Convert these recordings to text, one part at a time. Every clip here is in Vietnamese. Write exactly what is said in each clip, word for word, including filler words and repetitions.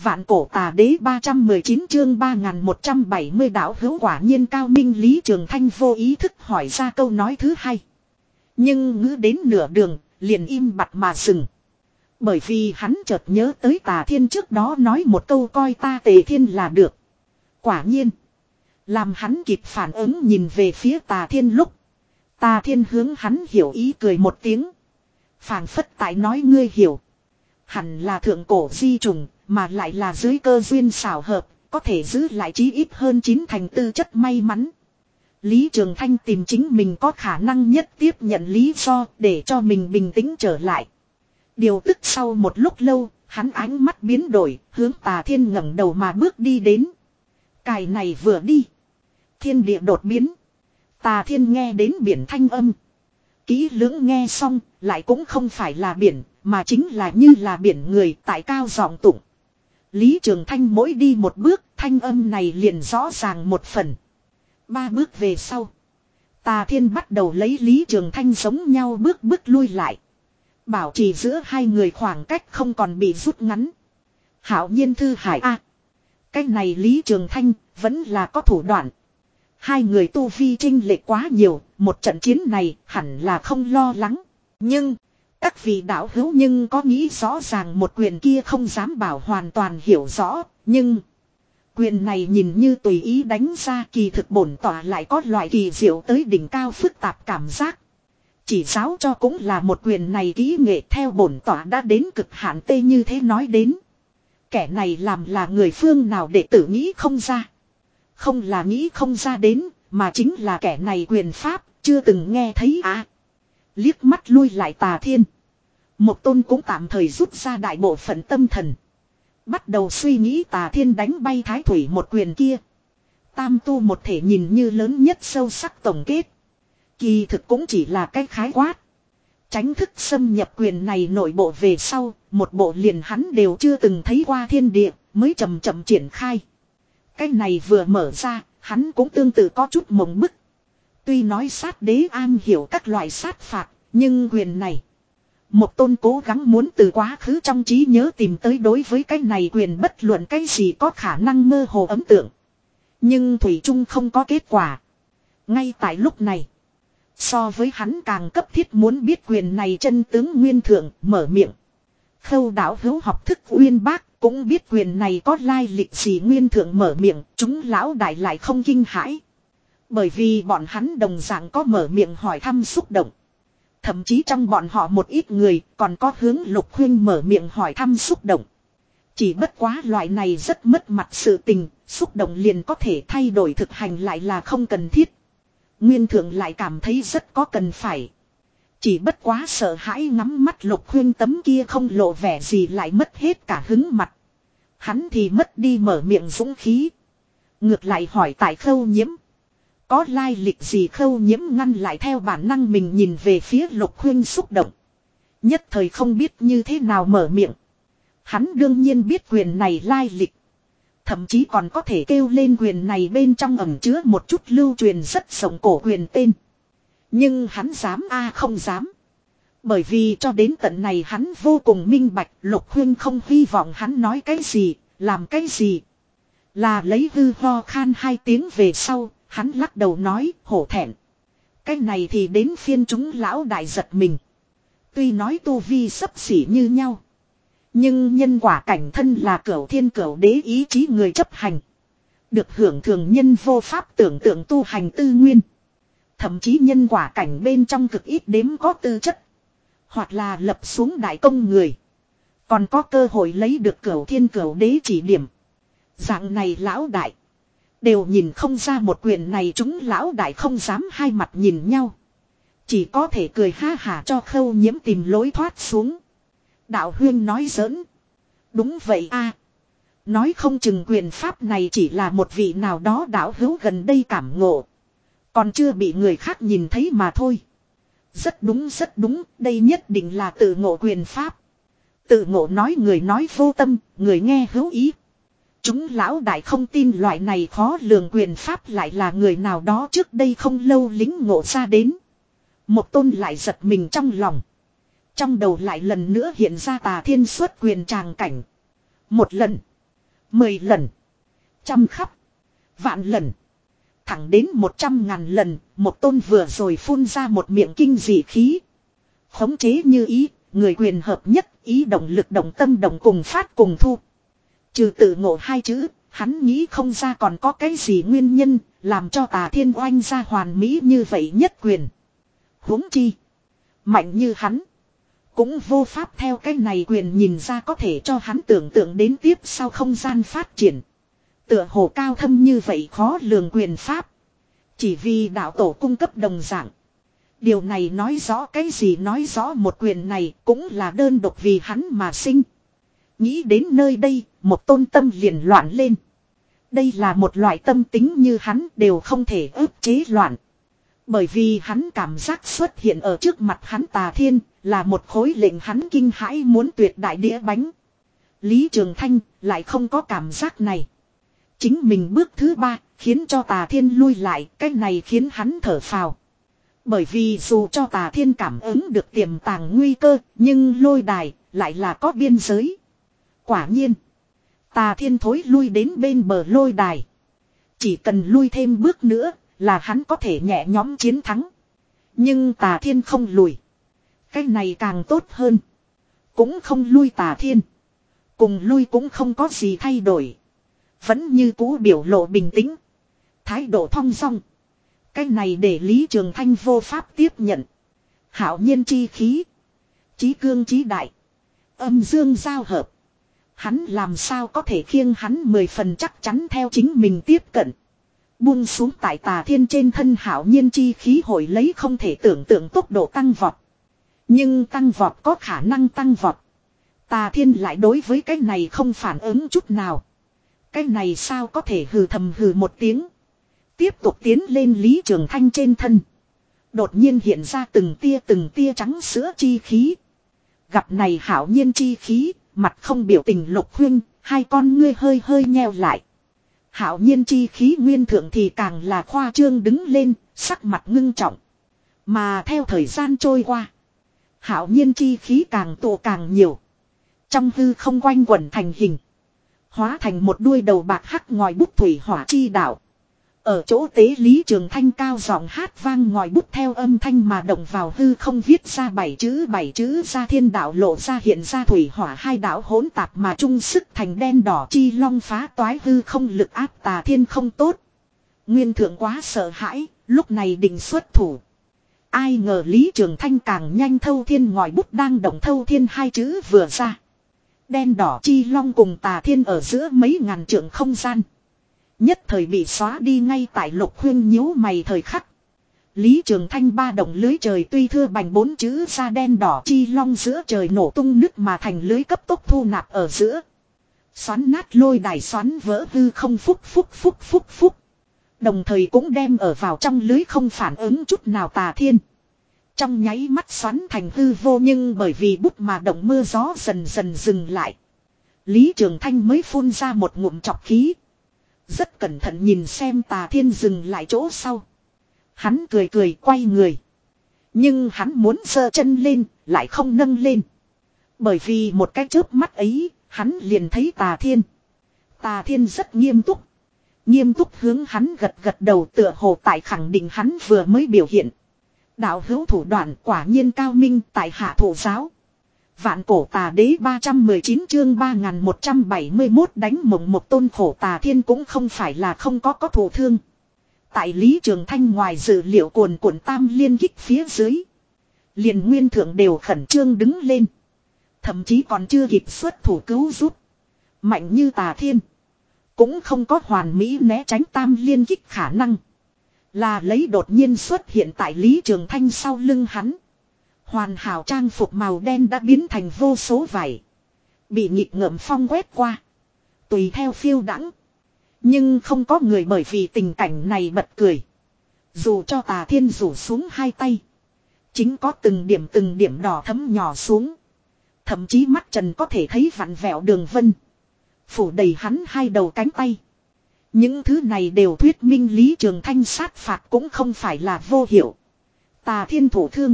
Vạn cổ tà đế ba trăm mười chín chương ba nghìn một trăm bảy mươi đạo hữu quả nhiên cao minh. Lý Trường Thanh vô ý thức hỏi ra câu nói thứ hai. Nhưng ngữ đến nửa đường, liền im bặt mà dừng. Bởi vì hắn chợt nhớ tới Tà Thiên trước đó nói một câu coi ta Tề Thiên là được. Quả nhiên, làm hắn kịp phản ứng nhìn về phía Tà Thiên lúc, Tà Thiên hướng hắn hiểu ý cười một tiếng. Phảng phất tại nói ngươi hiểu. Hẳn là thượng cổ di trùng, mà lại là dưới cơ duyên xảo hợp, có thể giữ lại chí ít hơn chín thành tư chất may mắn. Lý Trường Thanh tìm chính mình có khả năng nhất tiếp nhận lý do để cho mình bình tĩnh trở lại. Điều tức sau một lúc lâu, hắn ánh mắt biến đổi, hướng Tà Thiên ngẩng đầu mà bước đi đến. Cài này vừa đi, thiên địa đột biến. Tà Thiên nghe đến biển thanh âm. Kỹ lưỡng nghe xong, lại cũng không phải là biển, mà chính là như là biển người tại cao giọng tụng. Lý Trường Thanh mỗi đi một bước, thanh âm này liền rõ ràng một phần. Ba bước về sau, Tà Thiên bắt đầu lấy Lý Trường Thanh giống nhau bước bước lui lại. Bảo trì giữa hai người khoảng cách không còn bị rút ngắn. Hạo nhiên thư hải a, cái này Lý Trường Thanh vẫn là có thủ đoạn. Hai người tu vi chênh lệch quá nhiều, một trận chiến này hẳn là không lo lắng. Nhưng, các vị đạo hữu nhưng có nghĩ rõ ràng một quyền kia không dám bảo hoàn toàn hiểu rõ, nhưng quyền này nhìn như tùy ý đánh ra, kỳ thực bổn tỏa lại có loại kỳ diệu tới đỉnh cao phức tạp cảm giác. Chỉ giáo cho cũng là một quyền này kỹ nghệ, theo bổn tỏa đã đến cực hạn tê như thế nói đến. Kẻ này làm là người phương nào để tử nghĩ không ra. Không là nghĩ không ra đến, mà chính là kẻ này quyền pháp, chưa từng nghe thấy à. Liếc mắt lui lại Tà Thiên. Một Tôn cũng tạm thời rút ra đại bộ phận tâm thần. Bắt đầu suy nghĩ Tà Thiên đánh bay Thái Thủy một quyền kia. Tam tu một thể nhìn như lớn nhất sâu sắc tổng kết. Kỳ thực cũng chỉ là cái khái quát. Tránh thức xâm nhập quyền này nội bộ về sau, một bộ liền hắn đều chưa từng thấy qua thiên địa, mới chậm chậm triển khai. Cái này vừa mở ra, hắn cũng tương tự có chút mộng bức. Tuy nói sát đế an hiểu các loại sát phạt, nhưng quyền này, một Tôn cố gắng muốn từ quá khứ trong trí nhớ tìm tới đối với cái này quyền bất luận cái gì có khả năng mơ hồ ấn tượng. Nhưng thủy chung không có kết quả. Ngay tại lúc này, so với hắn càng cấp thiết muốn biết quyền này chân tướng nguyên thượng, mở miệng. Khâu đạo hữu học thức uyên bác, cũng biết quyền này có lai lịch gì. Nguyên thượng mở miệng, chúng lão đại lại không kinh hãi. Bởi vì bọn hắn đồng dạng có mở miệng hỏi thăm xúc động. Thậm chí trong bọn họ một ít người còn có hướng Lục Khuyên mở miệng hỏi thăm xúc động. Chỉ bất quá loại này rất mất mặt sự tình, xúc động liền có thể thay đổi thực hành lại là không cần thiết. Nguyên thượng lại cảm thấy rất có cần phải. Chỉ bất quá sợ hãi ngắm mắt Lục Khuyên tấm kia không lộ vẻ gì lại mất hết cả hứng mặt. Hắn thì mất đi mở miệng dũng khí. Ngược lại hỏi tại Khâu Nhiễm. Có lai lịch gì? Khâu Nhiễm ngăn lại theo bản năng mình nhìn về phía Lục Khuyên xúc động. Nhất thời không biết như thế nào mở miệng. Hắn đương nhiên biết quyền này lai lịch. Thậm chí còn có thể kêu lên quyền này bên trong ẩn chứa một chút lưu truyền rất rộng cổ quyền tên. Nhưng hắn dám a không dám. Bởi vì cho đến tận này hắn vô cùng minh bạch Lục Khuyên không hy vọng hắn nói cái gì, làm cái gì. Là lấy hư ho khan hai tiếng về sau, hắn lắc đầu nói hổ thẹn. Cái này thì đến phiên chúng lão đại giật mình. Tuy nói tu vi xấp xỉ như nhau. Nhưng nhân quả cảnh thân là cửu thiên cửu đế ý chí người chấp hành. Được hưởng thường nhân vô pháp tưởng tượng tu hành tư nguyên. Thậm chí nhân quả cảnh bên trong cực ít đếm có tư chất. Hoặc là lập xuống đại công người. Còn có cơ hội lấy được cửu thiên cửu đế chỉ điểm. Dạng này lão đại. Đều nhìn không ra một quyền này chúng lão đại không dám hai mặt nhìn nhau. Chỉ có thể cười ha hả cho Khâu Nhiễm tìm lối thoát xuống. Đạo Huyên nói giỡn. Đúng vậy a. Nói không chừng quyền pháp này chỉ là một vị nào đó đạo hữu gần đây cảm ngộ. Còn chưa bị người khác nhìn thấy mà thôi. Rất đúng rất đúng, đây nhất định là tự ngộ quyền pháp. Tự ngộ nói người nói vô tâm, người nghe hữu ý. Chúng lão đại không tin loại này khó lường quyền pháp lại là người nào đó trước đây không lâu lính ngộ ra đến. Một Tôn lại giật mình trong lòng. Trong đầu lại lần nữa hiện ra Tà Thiên xuất quyền tràng cảnh. Một lần. Mười lần. Trăm khắp. Vạn lần. Thẳng đến một trăm ngàn lần, một tôn vừa rồi phun ra một miệng kinh dị khí. Khống chế như ý, người quyền hợp nhất, ý động lực động tâm động cùng phát cùng thu. Trừ tự ngộ hai chữ, hắn nghĩ không ra còn có cái gì nguyên nhân, làm cho Tà Thiên oanh ra hoàn mỹ như vậy nhất quyền. Huống chi. Mạnh như hắn. Cũng vô pháp theo cái này quyền nhìn ra có thể cho hắn tưởng tượng đến tiếp sau không gian phát triển. Tựa hồ cao thâm như vậy khó lường quyền pháp. Chỉ vì đạo tổ cung cấp đồng dạng. Điều này nói rõ cái gì, nói rõ một quyền này cũng là đơn độc vì hắn mà sinh. Nghĩ đến nơi đây, một tôn tâm liền loạn lên. Đây là một loại tâm tính như hắn đều không thể ức chế loạn. Bởi vì hắn cảm giác xuất hiện ở trước mặt hắn Tà Thiên là một khối lệnh hắn kinh hãi muốn tuyệt đại đĩa bánh. Lý Trường Thanh lại không có cảm giác này. Chính mình bước thứ ba khiến cho Tà Thiên lui lại, cái này khiến hắn thở phào. Bởi vì dù cho Tà Thiên cảm ứng được tiềm tàng nguy cơ, nhưng lôi đài lại là có biên giới. Quả nhiên, Tà Thiên thối lui đến bên bờ lôi đài. Chỉ cần lui thêm bước nữa là hắn có thể nhẹ nhõm chiến thắng. Nhưng Tà Thiên không lùi. Cái này càng tốt hơn. Cũng không lui Tà Thiên. Cùng lui cũng không có gì thay đổi. Vẫn như cũ biểu lộ bình tĩnh. Thái độ thong dong. Cái này để Lý Trường Thanh vô pháp tiếp nhận. Hạo nhiên chi khí. Chí cương chí đại. Âm dương giao hợp. Hắn làm sao có thể khiêng hắn mười phần chắc chắn theo chính mình tiếp cận. Buông xuống tại Tà Thiên trên thân hạo nhiên chi khí hội lấy không thể tưởng tượng tốc độ tăng vọt. Nhưng tăng vọt có khả năng tăng vọt. Tà Thiên lại đối với cái này không phản ứng chút nào. Cái này sao có thể hừ thầm hừ một tiếng. Tiếp tục tiến lên Lý Trường Thanh trên thân. Đột nhiên hiện ra từng tia từng tia trắng sữa chi khí. Gặp này hạo nhiên chi khí, mặt không biểu tình Lục Huynh, hai con ngươi hơi hơi nheo lại. Hạo nhiên chi khí nguyên thượng thì càng là khoa trương đứng lên, sắc mặt ngưng trọng. Mà theo thời gian trôi qua, hạo nhiên chi khí càng tụ càng nhiều. Trong hư không quanh quẩn thành hình. Hóa thành một đuôi đầu bạc hắc ngòi bút thủy hỏa chi đạo. Ở chỗ tế Lý Trường Thanh cao giọng hát vang ngòi bút theo âm thanh mà động vào hư không viết ra bảy chữ bảy chữ ra thiên đạo lộ ra hiện ra thủy hỏa hai đạo hỗn tạp mà chung sức thành đen đỏ chi long phá toái hư không lực áp Tà Thiên không tốt. Nguyên thượng quá sợ hãi, lúc này định xuất thủ. Ai ngờ Lý Trường Thanh càng nhanh thâu thiên ngòi bút đang động thâu thiên hai chữ vừa ra. Đen đỏ chi long cùng Tà Thiên ở giữa mấy ngàn trượng không gian. Nhất thời bị xóa đi ngay tại Lục Huynh nhíu mày thời khắc. Lý Trường Thanh ba động lưới trời tuy thưa bành bốn chữ ra đen đỏ chi long giữa trời nổ tung nứt mà thành lưới cấp tốc thu nạp ở giữa. Xoắn nát lôi đài xoắn vỡ hư không phúc phúc phúc phúc phúc. Đồng thời cũng đem ở vào trong lưới không phản ứng chút nào Tà Thiên. Trong nháy mắt xoắn thành hư vô nhưng bởi vì bút mà động mưa gió dần dần dừng lại. Lý Trường Thanh mới phun ra một ngụm trọc khí. Rất cẩn thận nhìn xem Tà Thiên dừng lại chỗ sau. Hắn cười cười quay người. Nhưng hắn muốn giơ chân lên, lại không nâng lên. Bởi vì một cái chớp mắt ấy, hắn liền thấy Tà Thiên. Tà Thiên rất nghiêm túc. Nghiêm túc hướng hắn gật gật đầu tựa hồ tại khẳng định hắn vừa mới biểu hiện. Đạo hữu thủ đoạn quả nhiên cao minh tại hạ thủ giáo. Vạn cổ tà đế ba trăm mười chín chương ba nghìn một trăm bảy mươi mốt đánh mộng một tôn khổ Tà Thiên cũng không phải là không có có thổ thương. Tại Lý Trường Thanh ngoài dự liệu cuồn cuộn tam liên kích phía dưới. Liền nguyên thượng đều khẩn trương đứng lên. Thậm chí còn chưa kịp xuất thủ cứu giúp. Mạnh như Tà Thiên. Cũng không có hoàn mỹ né tránh tam liên kích khả năng. Là lấy đột nhiên xuất hiện tại Lý Trường Thanh sau lưng hắn. Hoàn hảo trang phục màu đen đã biến thành vô số vải. Bị nhịp ngợm phong quét qua. Tùy theo phiêu đãng. Nhưng không có người bởi vì tình cảnh này bật cười. Dù cho Tà Thiên rủ xuống hai tay. Chính có từng điểm từng điểm đỏ thấm nhỏ xuống. Thậm chí mắt trần có thể thấy vặn vẹo đường vân. Phủ đầy hắn hai đầu cánh tay. Những thứ này đều thuyết minh Lý Trường Thanh sát phạt cũng không phải là vô hiệu. Tà Thiên thủ thương.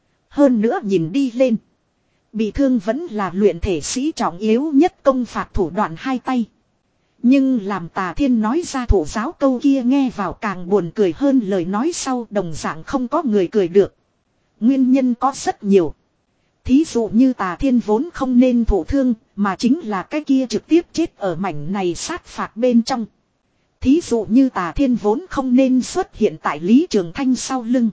Hơn nữa nhìn đi lên. Bị thương vẫn là luyện thể sĩ trọng yếu nhất công phạt thủ đoạn hai tay. Nhưng làm Tà Thiên nói ra thổ giáo câu kia nghe vào càng buồn cười hơn lời nói sau, đồng dạng không có người cười được. Nguyên nhân có rất nhiều. Thí dụ như Tà Thiên vốn không nên thổ thương, mà chính là cái kia trực tiếp chết ở mảnh này sát phạt bên trong. Thí dụ như Tà Thiên vốn không nên xuất hiện tại Lý Trường Thanh sau lưng,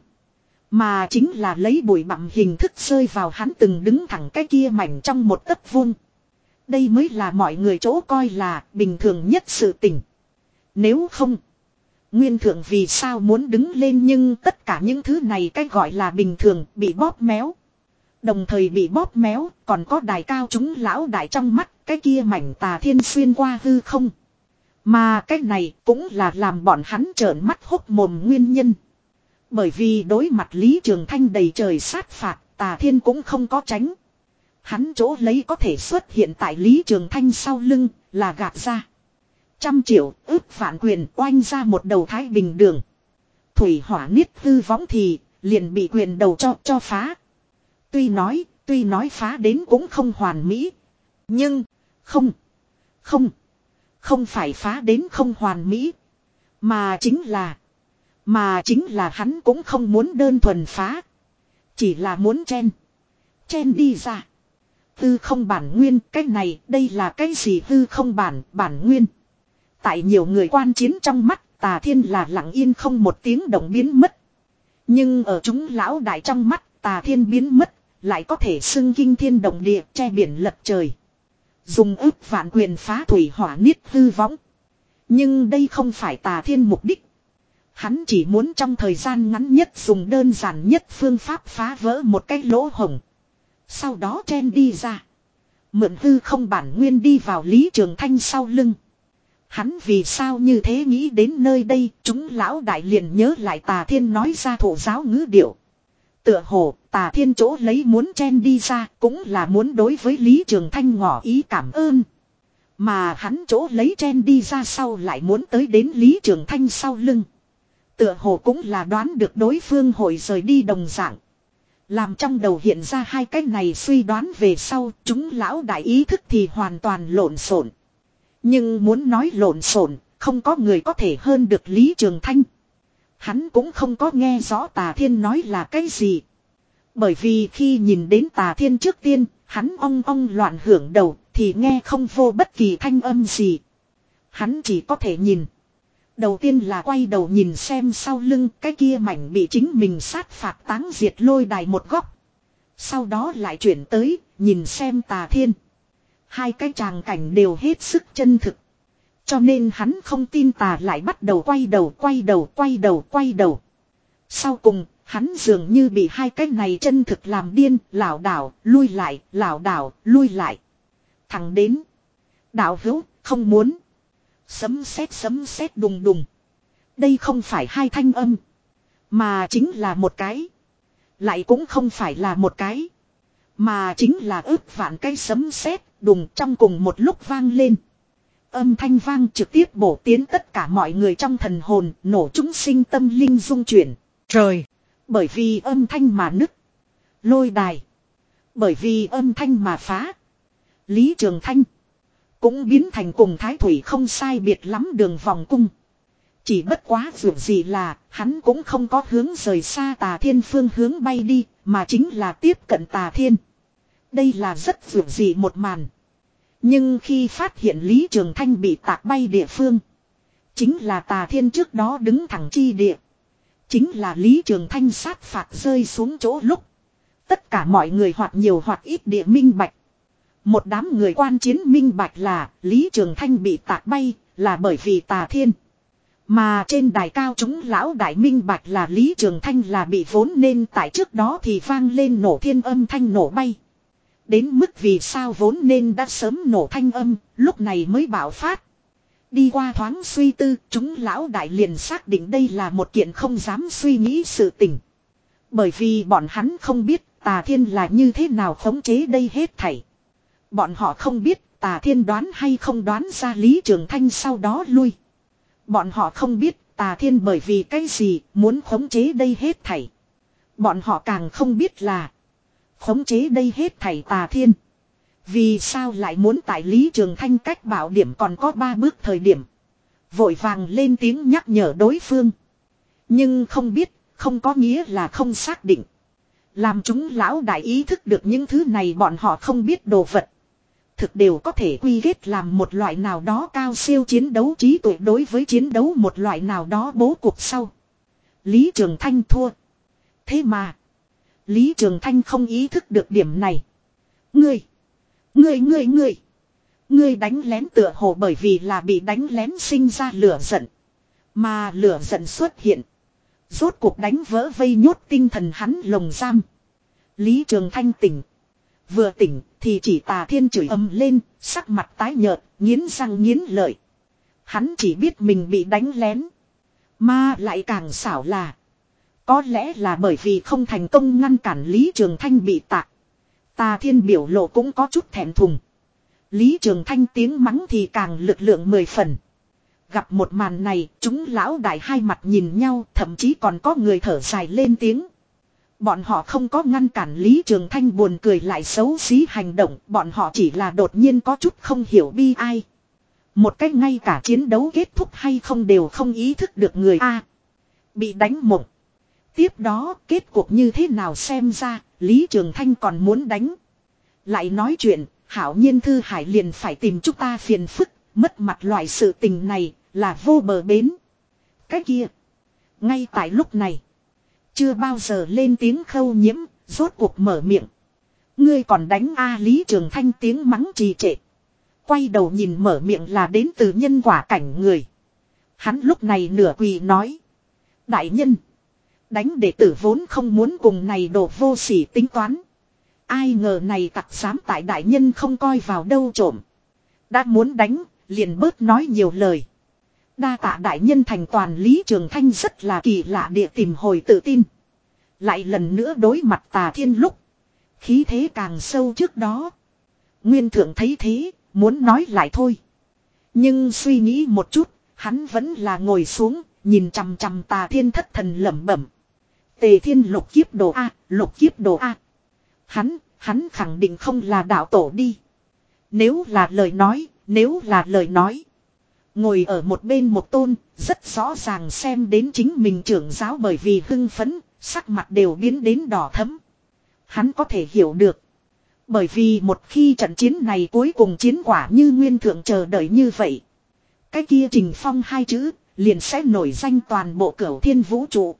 mà chính là lấy bụi bặm hình thức rơi vào hắn từng đứng thẳng cái kia mảnh trong một tấc vuông. Đây mới là mọi người chỗ coi là bình thường nhất sự tình. Nếu không, Nguyên Thượng vì sao muốn đứng lên, nhưng tất cả những thứ này cái gọi là bình thường bị bóp méo. Đồng thời bị bóp méo còn có đài cao chúng lão đại trong mắt cái kia mảnh Tà Thiên xuyên qua hư không. Mà cái này cũng là làm bọn hắn trợn mắt hốc mồm nguyên nhân. Bởi vì đối mặt Lý Trường Thanh đầy trời sát phạt, Tà Thiên cũng không có tránh. Hắn chỗ lấy có thể xuất hiện tại Lý Trường Thanh sau lưng là gạt ra. Trăm triệu ước vạn quyền oanh ra một đầu thái bình đường. Thủy hỏa niết hư võng thì liền bị quyền đầu cho cho phá. Tuy nói, tuy nói phá đến cũng không hoàn mỹ. Nhưng, không, không, không phải phá đến không hoàn mỹ. Mà chính là, mà chính là hắn cũng không muốn đơn thuần phá. Chỉ là muốn chen, chen đi ra. Hư không bản nguyên, cái này, đây là cái gì hư không bản, bản nguyên. Tại nhiều người quan chiến trong mắt, Tà Thiên là lặng yên không một tiếng động biến mất. Nhưng ở chúng lão đại trong mắt, Tà Thiên biến mất, lại có thể xưng kinh thiên động địa, che biển lật trời. Dùng ức vạn quyền phá thủy hỏa niết hư võng. Nhưng đây không phải Tà Thiên mục đích. Hắn chỉ muốn trong thời gian ngắn nhất dùng đơn giản nhất phương pháp phá vỡ một cái lỗ hổng. Sau đó chen đi ra. Mượn hư không bản nguyên đi vào Lý Trường Thanh sau lưng. Hắn vì sao như thế nghĩ đến nơi đây, chúng lão đại liền nhớ lại Tà Thiên nói ra thổ giáo ngữ điệu. Tựa hồ, Tà Thiên chỗ lấy muốn chen đi ra cũng là muốn đối với Lý Trường Thanh ngỏ ý cảm ơn. Mà hắn chỗ lấy chen đi ra sau lại muốn tới đến Lý Trường Thanh sau lưng. Tựa hồ cũng là đoán được đối phương hội rời đi đồng dạng. Làm trong đầu hiện ra hai cái này suy đoán về sau, chúng lão đại ý thức thì hoàn toàn lộn xộn. Nhưng muốn nói lộn xộn, không có người có thể hơn được Lý Trường Thanh. Hắn cũng không có nghe rõ Tà Thiên nói là cái gì. Bởi vì khi nhìn đến Tà Thiên trước tiên, hắn ong ong loạn hưởng đầu, thì nghe không vô bất kỳ thanh âm gì. Hắn chỉ có thể nhìn. Đầu tiên là quay đầu nhìn xem sau lưng cái kia mảnh bị chính mình sát phạt táng diệt lôi đài một góc. Sau đó lại chuyển tới, nhìn xem Tà Thiên. Hai cái tràng cảnh đều hết sức chân thực. Cho nên hắn không tin Tà lại bắt đầu quay đầu, quay đầu, quay đầu, quay đầu. Sau cùng, hắn dường như bị hai cái này chân thực làm điên, lảo đảo, lui lại, lảo đảo, lui lại. Thẳng đến. Đạo hữu, không muốn. Sấm sét sấm sét đùng đùng. Đây không phải hai thanh âm. Mà chính là một cái. Lại cũng không phải là một cái. Mà chính là ước vạn cái sấm sét đùng trong cùng một lúc vang lên. Âm thanh vang trực tiếp bổ tiến tất cả mọi người trong thần hồn, nổ chúng sinh tâm linh rung chuyển. Trời! Bởi vì âm thanh mà nứt. Lôi đài. Bởi vì âm thanh mà phá. Lý Trường Thanh. Cũng biến thành cùng Thái Thủy không sai biệt lắm đường vòng cung. Chỉ bất quá dù gì là hắn cũng không có hướng rời xa Tà Thiên phương hướng bay đi, mà chính là tiếp cận Tà Thiên. Đây là rất dù gì một màn. Nhưng khi phát hiện Lý Trường Thanh bị tạc bay địa phương, chính là Tà Thiên trước đó đứng thẳng chi địa. Chính là Lý Trường Thanh sát phạt rơi xuống chỗ lúc. Tất cả mọi người hoặc nhiều hoặc ít địa minh bạch. Một đám người quan chiến minh bạch là Lý Trường Thanh bị tạc bay là bởi vì Tà Thiên. Mà trên đài cao chúng lão đại minh bạch là Lý Trường Thanh là bị vốn nên tại trước đó thì vang lên nổ thiên âm thanh nổ bay. Đến mức vì sao vốn nên đã sớm nổ thanh âm, lúc này mới bạo phát. Đi qua thoáng suy tư, chúng lão đại liền xác định đây là một kiện không dám suy nghĩ sự tình. Bởi vì bọn hắn không biết Tà Thiên là như thế nào khống chế đây hết thảy. Bọn họ không biết Tà Thiên đoán hay không đoán ra Lý Trường Thanh sau đó lui. Bọn họ không biết Tà Thiên bởi vì cái gì muốn khống chế đây hết thảy. Bọn họ càng không biết là khống chế đây hết thảy Tà Thiên Vì sao lại muốn tại Lý Trường Thanh cách bảo điểm còn có ba bước thời điểm. Vội vàng lên tiếng nhắc nhở đối phương. Nhưng không biết, không có nghĩa là không xác định. Làm chúng lão đại ý thức được những thứ này bọn họ không biết đồ vật. Thực đều có thể quy kết làm một loại nào đó cao siêu chiến đấu trí tuệ đối với chiến đấu một loại nào đó bố cục sau. Lý Trường Thanh thua. Thế mà. Lý Trường Thanh không ý thức được điểm này. Ngươi. Ngươi ngươi ngươi. Ngươi đánh lén tựa hồ bởi vì là bị đánh lén sinh ra lửa giận. Mà lửa giận xuất hiện. Rốt cuộc đánh vỡ vây nhốt tinh thần hắn lồng giam. Lý Trường Thanh tỉnh. Vừa tỉnh thì chỉ Tà Thiên chửi ầm lên, sắc mặt tái nhợt, nghiến răng nghiến lợi. Hắn chỉ biết mình bị đánh lén. Mà lại càng xảo là. Có lẽ là bởi vì không thành công ngăn cản Lý Trường Thanh bị tạc. Tà Thiên biểu lộ cũng có chút thẹn thùng. Lý Trường Thanh tiếng mắng thì càng lực lượng mười phần. Gặp một màn này, chúng lão đại hai mặt nhìn nhau, thậm chí còn có người thở dài lên tiếng. Bọn họ không có ngăn cản Lý Trường Thanh buồn cười lại xấu xí hành động, bọn họ chỉ là đột nhiên có chút không hiểu bi ai. Một cách ngay cả chiến đấu kết thúc hay không đều không ý thức được người A. Bị đánh mộng. Tiếp đó kết cục như thế nào xem ra, Lý Trường Thanh còn muốn đánh. Lại nói chuyện, hảo nhiên Thư Hải liền phải tìm chúng ta phiền phức, mất mặt loại sự tình này, là vô bờ bến. Cái kia. Ngay tại lúc này. Chưa bao giờ lên tiếng Khâu Nhiễm, rốt cuộc mở miệng. Ngươi còn đánh A Lý Trường Thanh tiếng mắng trì trệ. Quay đầu nhìn mở miệng là đến từ nhân quả cảnh người. Hắn lúc này nửa quỳ nói. Đại nhân. Đánh đệ tử vốn không muốn cùng này đồ vô sỉ tính toán. Ai ngờ này tặc dám tại đại nhân không coi vào đâu trộm. Đã muốn đánh, liền bớt nói nhiều lời. Đa tạ đại nhân thành toàn. Lý Trường Thanh rất là kỳ lạ địa tìm hồi tự tin. Lại lần nữa đối mặt Tà Thiên lúc. Khí thế càng sâu trước đó. Nguyên Thượng thấy thế, muốn nói lại thôi. Nhưng suy nghĩ một chút, hắn vẫn là ngồi xuống, nhìn chằm chằm Tà Thiên thất thần lẩm bẩm. Tề Thiên lục kiếp đồ A, lục kiếp đồ A. Hắn, hắn khẳng định không là đạo tổ đi. Nếu là lời nói, nếu là lời nói. Ngồi ở một bên một tôn, rất rõ ràng xem đến chính mình trưởng giáo bởi vì hưng phấn, sắc mặt đều biến đến đỏ thẫm. Hắn có thể hiểu được. Bởi vì một khi trận chiến này cuối cùng chiến quả như Nguyên Thượng chờ đợi như vậy. Cái kia Trình Phong hai chữ, liền sẽ nổi danh toàn bộ cửu thiên vũ trụ.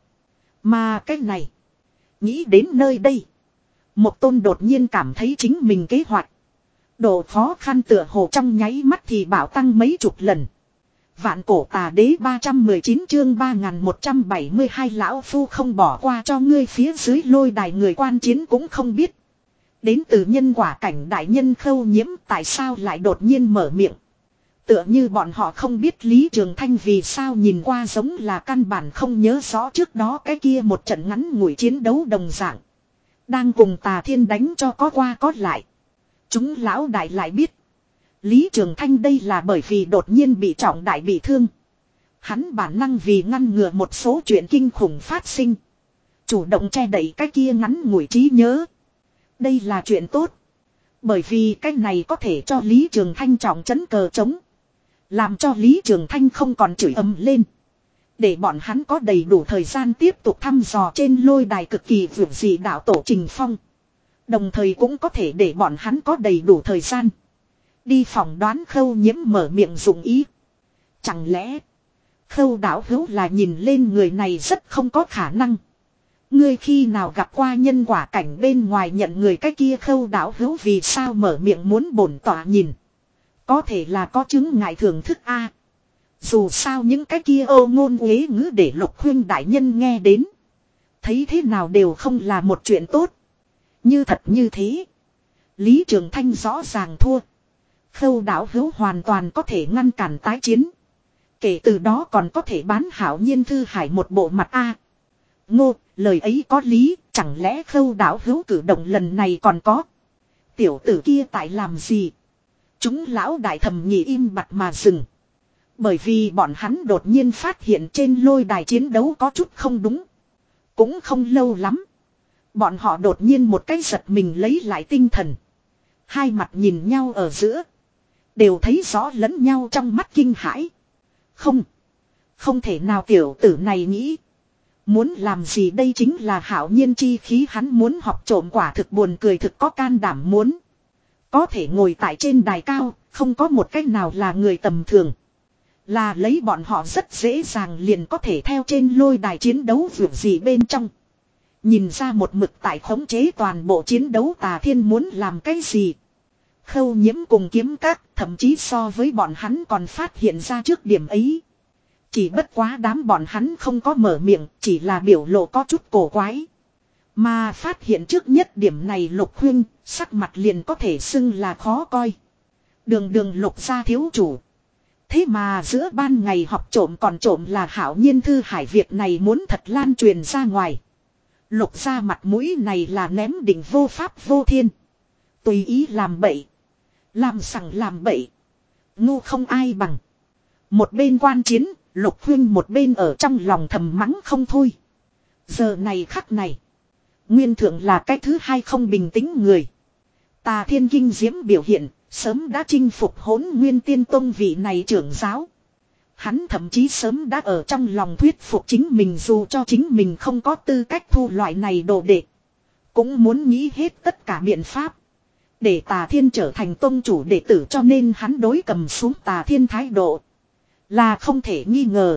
Mà cái này, nghĩ đến nơi đây. Một tôn đột nhiên cảm thấy chính mình kế hoạch. Độ khó khăn tựa hồ trong nháy mắt thì bảo tăng mấy chục lần. Vạn cổ tà đế ba trăm mười chín chương ba nghìn một trăm bảy mươi hai lão phu không bỏ qua cho ngươi. Phía dưới lôi đài người quan chiến cũng không biết. Đến từ nhân quả cảnh đại nhân Khâu Nhiễm tại sao lại đột nhiên mở miệng. Tựa như bọn họ không biết Lý Trường Thanh vì sao nhìn qua giống là căn bản không nhớ rõ trước đó cái kia một trận ngắn ngủi chiến đấu đồng dạng. Đang cùng Tà Thiên đánh cho có qua có lại. Chúng lão đại lại biết. Lý Trường Thanh đây là bởi vì đột nhiên bị trọng đại bị thương. Hắn bản năng vì ngăn ngừa một số chuyện kinh khủng phát sinh. Chủ động che đậy cái kia ngắn ngủi trí nhớ. Đây là chuyện tốt. Bởi vì cái này có thể cho Lý Trường Thanh trọng trấn cờ trống. Làm cho Lý Trường Thanh không còn chửi ầm lên. Để bọn hắn có đầy đủ thời gian tiếp tục thăm dò trên lôi đài cực kỳ vượt dị đạo tổ Trình Phong. Đồng thời cũng có thể để bọn hắn có đầy đủ thời gian. Đi phỏng đoán Khâu Nhiễm mở miệng dụng ý. Chẳng lẽ Khâu đạo hữu là nhìn lên người này rất không có khả năng. Ngươi khi nào gặp qua nhân quả cảnh bên ngoài nhận người cái kia Khâu đạo hữu vì sao mở miệng muốn bổn tỏa nhìn. Có thể là có chứng ngại thưởng thức A. Dù sao những cái kia âu ngôn uế ngữ để Lục Huynh đại nhân nghe đến. Thấy thế nào đều không là một chuyện tốt. Như thật như thế. Lý Trường Thanh rõ ràng thua. Khâu đạo hữu hoàn toàn có thể ngăn cản tái chiến. Kể từ đó còn có thể bán hảo nhiên Thư Hải một bộ mặt A. Ngô, lời ấy có lý, chẳng lẽ Khâu đạo hữu cử động lần này còn có. Tiểu tử kia tại làm gì? Chúng lão đại thầm nhị im bặt mà dừng. Bởi vì bọn hắn đột nhiên phát hiện trên lôi đài chiến đấu có chút không đúng. Cũng không lâu lắm. Bọn họ đột nhiên một cái giật mình lấy lại tinh thần. Hai mặt nhìn nhau ở giữa. Đều thấy rõ lẫn nhau trong mắt kinh hãi. Không. Không thể nào tiểu tử này nghĩ. Muốn làm gì đây chính là hạo nhiên chi khí, hắn muốn học trộm quả thực buồn cười, thực có can đảm muốn. Có thể ngồi tại trên đài cao, không có một cách nào là người tầm thường. Là lấy bọn họ rất dễ dàng liền có thể theo trên lôi đài chiến đấu vượt gì bên trong. Nhìn ra một mực tại khống chế toàn bộ chiến đấu Tà Thiên muốn làm cái gì. Khâu Nhiễm cùng Kiếm Các thậm chí so với bọn hắn còn phát hiện ra trước điểm ấy. Chỉ bất quá đám bọn hắn không có mở miệng, chỉ là biểu lộ có chút cổ quái. Mà phát hiện trước nhất điểm này Lục Huynh, sắc mặt liền có thể xưng là khó coi. Đường đường Lục gia thiếu chủ. Thế mà giữa ban ngày học trộm còn trộm là hạo nhiên thư hải, việc này muốn thật lan truyền ra ngoài. Lục gia mặt mũi này là ném đỉnh vô pháp vô thiên. Tùy ý làm bậy. Làm sằng làm bậy. Ngu không ai bằng. Một bên quan chiến, Lục Huynh một bên ở trong lòng thầm mắng không thôi. Giờ này khắc này. Nguyên thượng là cái thứ hai không bình tĩnh người. Tà Thiên kinh diễm biểu hiện, sớm đã chinh phục Hỗn Nguyên Tiên Tông vị này trưởng giáo. Hắn thậm chí sớm đã ở trong lòng thuyết phục chính mình, dù cho chính mình không có tư cách thu loại này đồ đệ. Cũng muốn nghĩ hết tất cả biện pháp. Để Tà Thiên trở thành tông chủ đệ tử, cho nên hắn đối cầm xuống Tà Thiên thái độ. Là không thể nghi ngờ.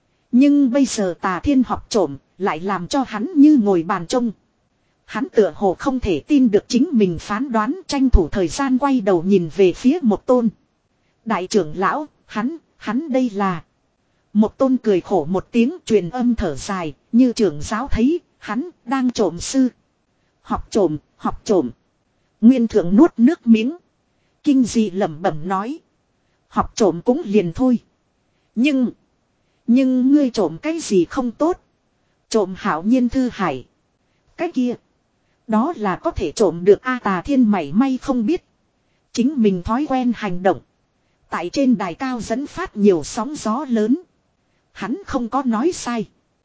Nhưng bây giờ Tà Thiên học trộm, lại làm cho hắn như ngồi bàn trông. Hắn tựa hồ không thể tin được chính mình phán đoán, tranh thủ thời gian quay đầu nhìn về phía Một Tôn. Đại trưởng lão, hắn, hắn đây là... Một Tôn cười khổ một tiếng, truyền âm thở dài, như trưởng giáo thấy, hắn đang trộm sư. Học trộm, học trộm. Nguyên thượng nuốt nước miếng. Kinh dị lẩm bẩm nói. Học trộm cũng liền thôi. Nhưng... Nhưng ngươi trộm cái gì không tốt? Trộm hạo nhiên thư hải. Cái kia... Đó là có thể trộm được A. Tà Thiên mảy may không biết. Chính mình thói quen hành động. Tại trên đài cao dẫn phát nhiều sóng gió lớn. Hắn không có nói sai.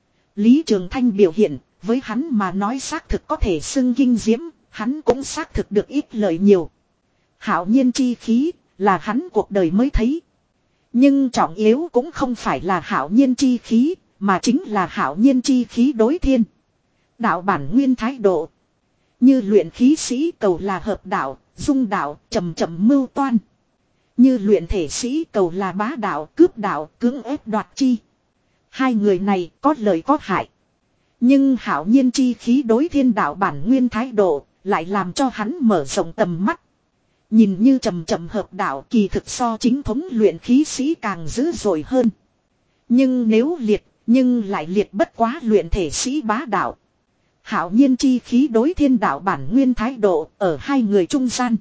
Lý Trường Thanh biểu hiện, với hắn mà nói xác thực có thể xưng kinh diễm, hắn cũng xác thực được ít lời nhiều. Hạo nhiên chi khí, là hắn cuộc đời mới thấy. Nhưng trọng yếu cũng không phải là hạo nhiên chi khí, mà chính là hạo nhiên chi khí đối thiên. Đạo bản nguyên thái độ. Như luyện khí sĩ cầu là hợp đạo, dung đạo, chậm chậm mưu toan. Như luyện thể sĩ cầu là bá đạo, cướp đạo, cưỡng ép đoạt chi. Hai người này có lợi có hại. Nhưng hạo nhiên chi khí đối thiên đạo bản nguyên thái độ, lại làm cho hắn mở rộng tầm mắt. Nhìn như chậm chậm hợp đạo, kỳ thực so chính thống luyện khí sĩ càng dữ dội hơn. Nhưng nếu liệt, nhưng lại liệt bất quá luyện thể sĩ bá đạo. Hạo nhiên chi khí đối thiên đạo bản nguyên thái độ ở hai người trung gian.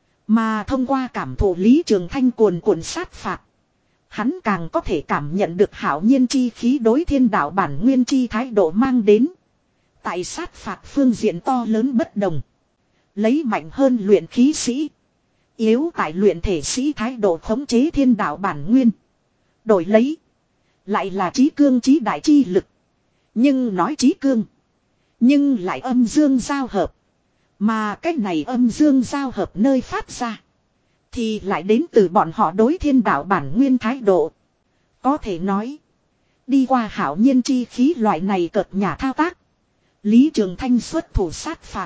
Mà thông qua cảm thụ Lý Trường Thanh cuồn cuộn sát phạt. Hắn càng có thể cảm nhận được hạo nhiên chi khí đối thiên đạo bản nguyên chi thái độ mang đến. Tại sát phạt phương diện to lớn bất đồng. Lấy mạnh hơn luyện khí sĩ. Yếu tại luyện thể sĩ thái độ khống chế thiên đạo bản nguyên. Đổi lấy. Lại là trí cương trí đại chi lực. Nhưng nói trí cương. Nhưng lại âm dương giao hợp. Mà cách này âm dương giao hợp nơi phát ra. Thì lại đến từ bọn họ đối thiên đạo bản nguyên thái độ. Có thể nói. Đi qua hạo nhiên chi khí loại này cợt nhả thao tác. Lý Trường Thanh xuất thủ sát phạt.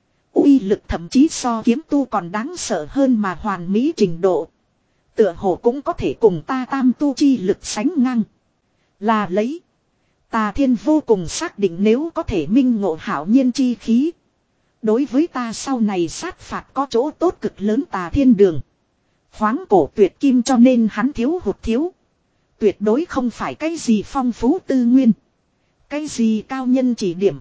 Uy lực thậm chí so kiếm tu còn đáng sợ hơn mà hoàn mỹ trình độ. Tựa hồ cũng có thể cùng ta tam tu chi lực sánh ngang. Là lấy. Tà Thiên vô cùng xác định nếu có thể minh ngộ hạo nhiên chi khí. Đối với ta sau này sát phạt có chỗ tốt cực lớn. Tà Thiên đường. Khoáng cổ tuyệt kim, cho nên hắn thiếu hụt thiếu. Tuyệt đối không phải cái gì phong phú tư nguyên. Cái gì cao nhân chỉ điểm.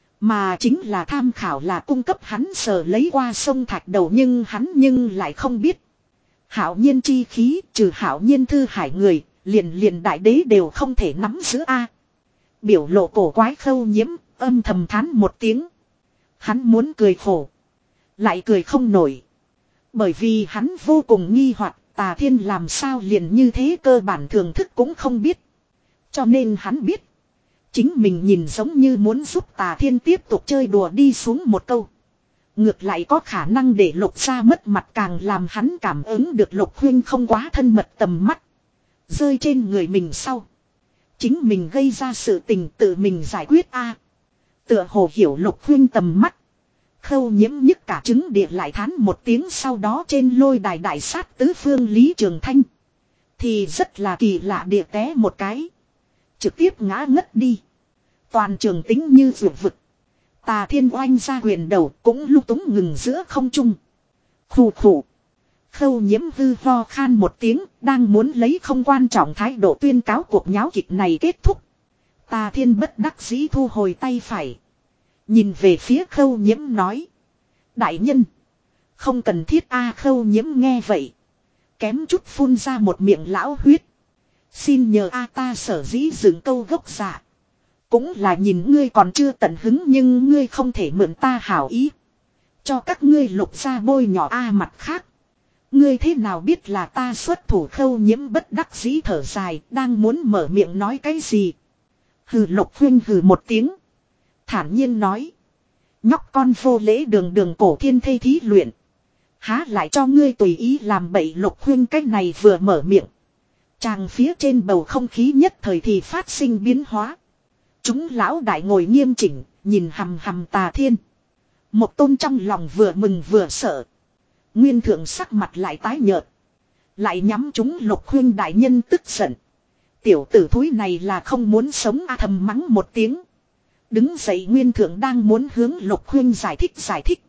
Mà chính là tham khảo, là cung cấp hắn sở lấy qua sông thạch đầu, nhưng hắn nhưng lại không biết. Hạo nhiên chi khí trừ hạo nhiên thư hải người, liền liền đại đế đều không thể nắm giữ a. Biểu lộ cổ quái Khâu Nhiễm, âm thầm thán một tiếng. Hắn muốn cười khổ. Lại cười không nổi. Bởi vì hắn vô cùng nghi hoặc Tà Thiên làm sao liền như thế cơ bản thưởng thức cũng không biết. Cho nên hắn biết. Chính mình nhìn giống như muốn giúp Tà Thiên tiếp tục chơi đùa đi xuống một câu. Ngược lại có khả năng để Lục gia mất mặt, càng làm hắn cảm ứng được Lục huynh không quá thân mật tầm mắt. Rơi trên người mình sau. Chính mình gây ra sự tình tự mình giải quyết a. Tựa hồ hiểu Lục huynh tầm mắt. Khâu Nhiễm nhức cả trứng địa lại thán một tiếng, sau đó trên lôi đài đại sát tứ phương Lý Trường Thanh. Thì rất là kỳ lạ địa té một cái. Trực tiếp ngã ngất đi. Toàn trường tính như vượt vực. Tà Thiên oanh ra quyền đầu cũng lúc túng ngừng giữa không trung. Khủ khủ. Khâu Nhiễm hư ho khan một tiếng, đang muốn lấy không quan trọng thái độ tuyên cáo cuộc nháo kịch này kết thúc. Tà Thiên bất đắc dĩ thu hồi tay phải. Nhìn về phía Khâu Nhiễm nói. Đại nhân. Không cần thiết a. Khâu Nhiễm nghe vậy. Kém chút phun ra một miệng lão huyết. Xin nhờ a, ta sở dĩ dựng câu gốc dạ. Cũng là nhìn ngươi còn chưa tận hứng, nhưng ngươi không thể mượn ta hảo ý. Cho các ngươi Lục gia bôi nhỏ a. Mặt khác. Ngươi thế nào biết là ta xuất thủ? Khâu Nhiễm bất đắc dĩ thở dài, đang muốn mở miệng nói cái gì. Hừ. Lục huynh hừ một tiếng. Thản nhiên nói. Nhóc con vô lễ, đường đường cổ thiên thây thí luyện. Há lại cho ngươi tùy ý làm bậy. Lục huynh cách này vừa mở miệng. Chàng phía trên bầu không khí nhất thời thì phát sinh biến hóa. Chúng lão đại ngồi nghiêm chỉnh, nhìn hằm hằm Tà Thiên. Một Tôn trong lòng vừa mừng vừa sợ. Nguyên thượng sắc mặt lại tái nhợt. Lại nhắm chúng Lục huynh đại nhân tức giận. Tiểu tử thúi này là không muốn sống a. Thầm mắng một tiếng. Đứng dậy Nguyên thượng đang muốn hướng Lục huynh giải thích giải thích.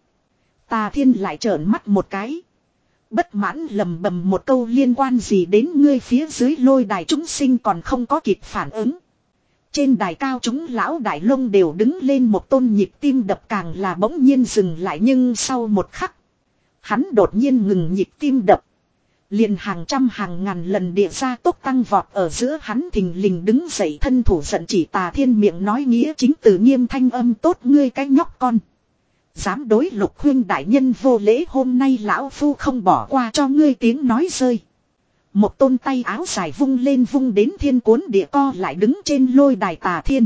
Tà Thiên lại trợn mắt một cái. Bất mãn lầm bầm một câu liên quan gì đến ngươi? Phía dưới lôi đài chúng sinh còn không có kịp phản ứng. Trên đài cao chúng lão đại lông đều đứng lên. Một Tôn nhịp tim đập càng là bỗng nhiên dừng lại, nhưng sau một khắc. Hắn đột nhiên ngừng nhịp tim đập. Liền hàng trăm hàng ngàn lần địa ra tốc tăng vọt ở giữa. Hắn thình lình đứng dậy, thân thủ giận chỉ Tà Thiên, miệng nói nghĩa chính từ nghiêm thanh âm. Tốt ngươi cái nhóc con. Dám đối Lục huynh đại nhân vô lễ, hôm nay lão phu không bỏ qua cho ngươi. Tiếng nói rơi. Một Tôn tay áo dài vung lên, vung đến thiên cuốn địa co lại đứng trên lôi đài Tà Thiên.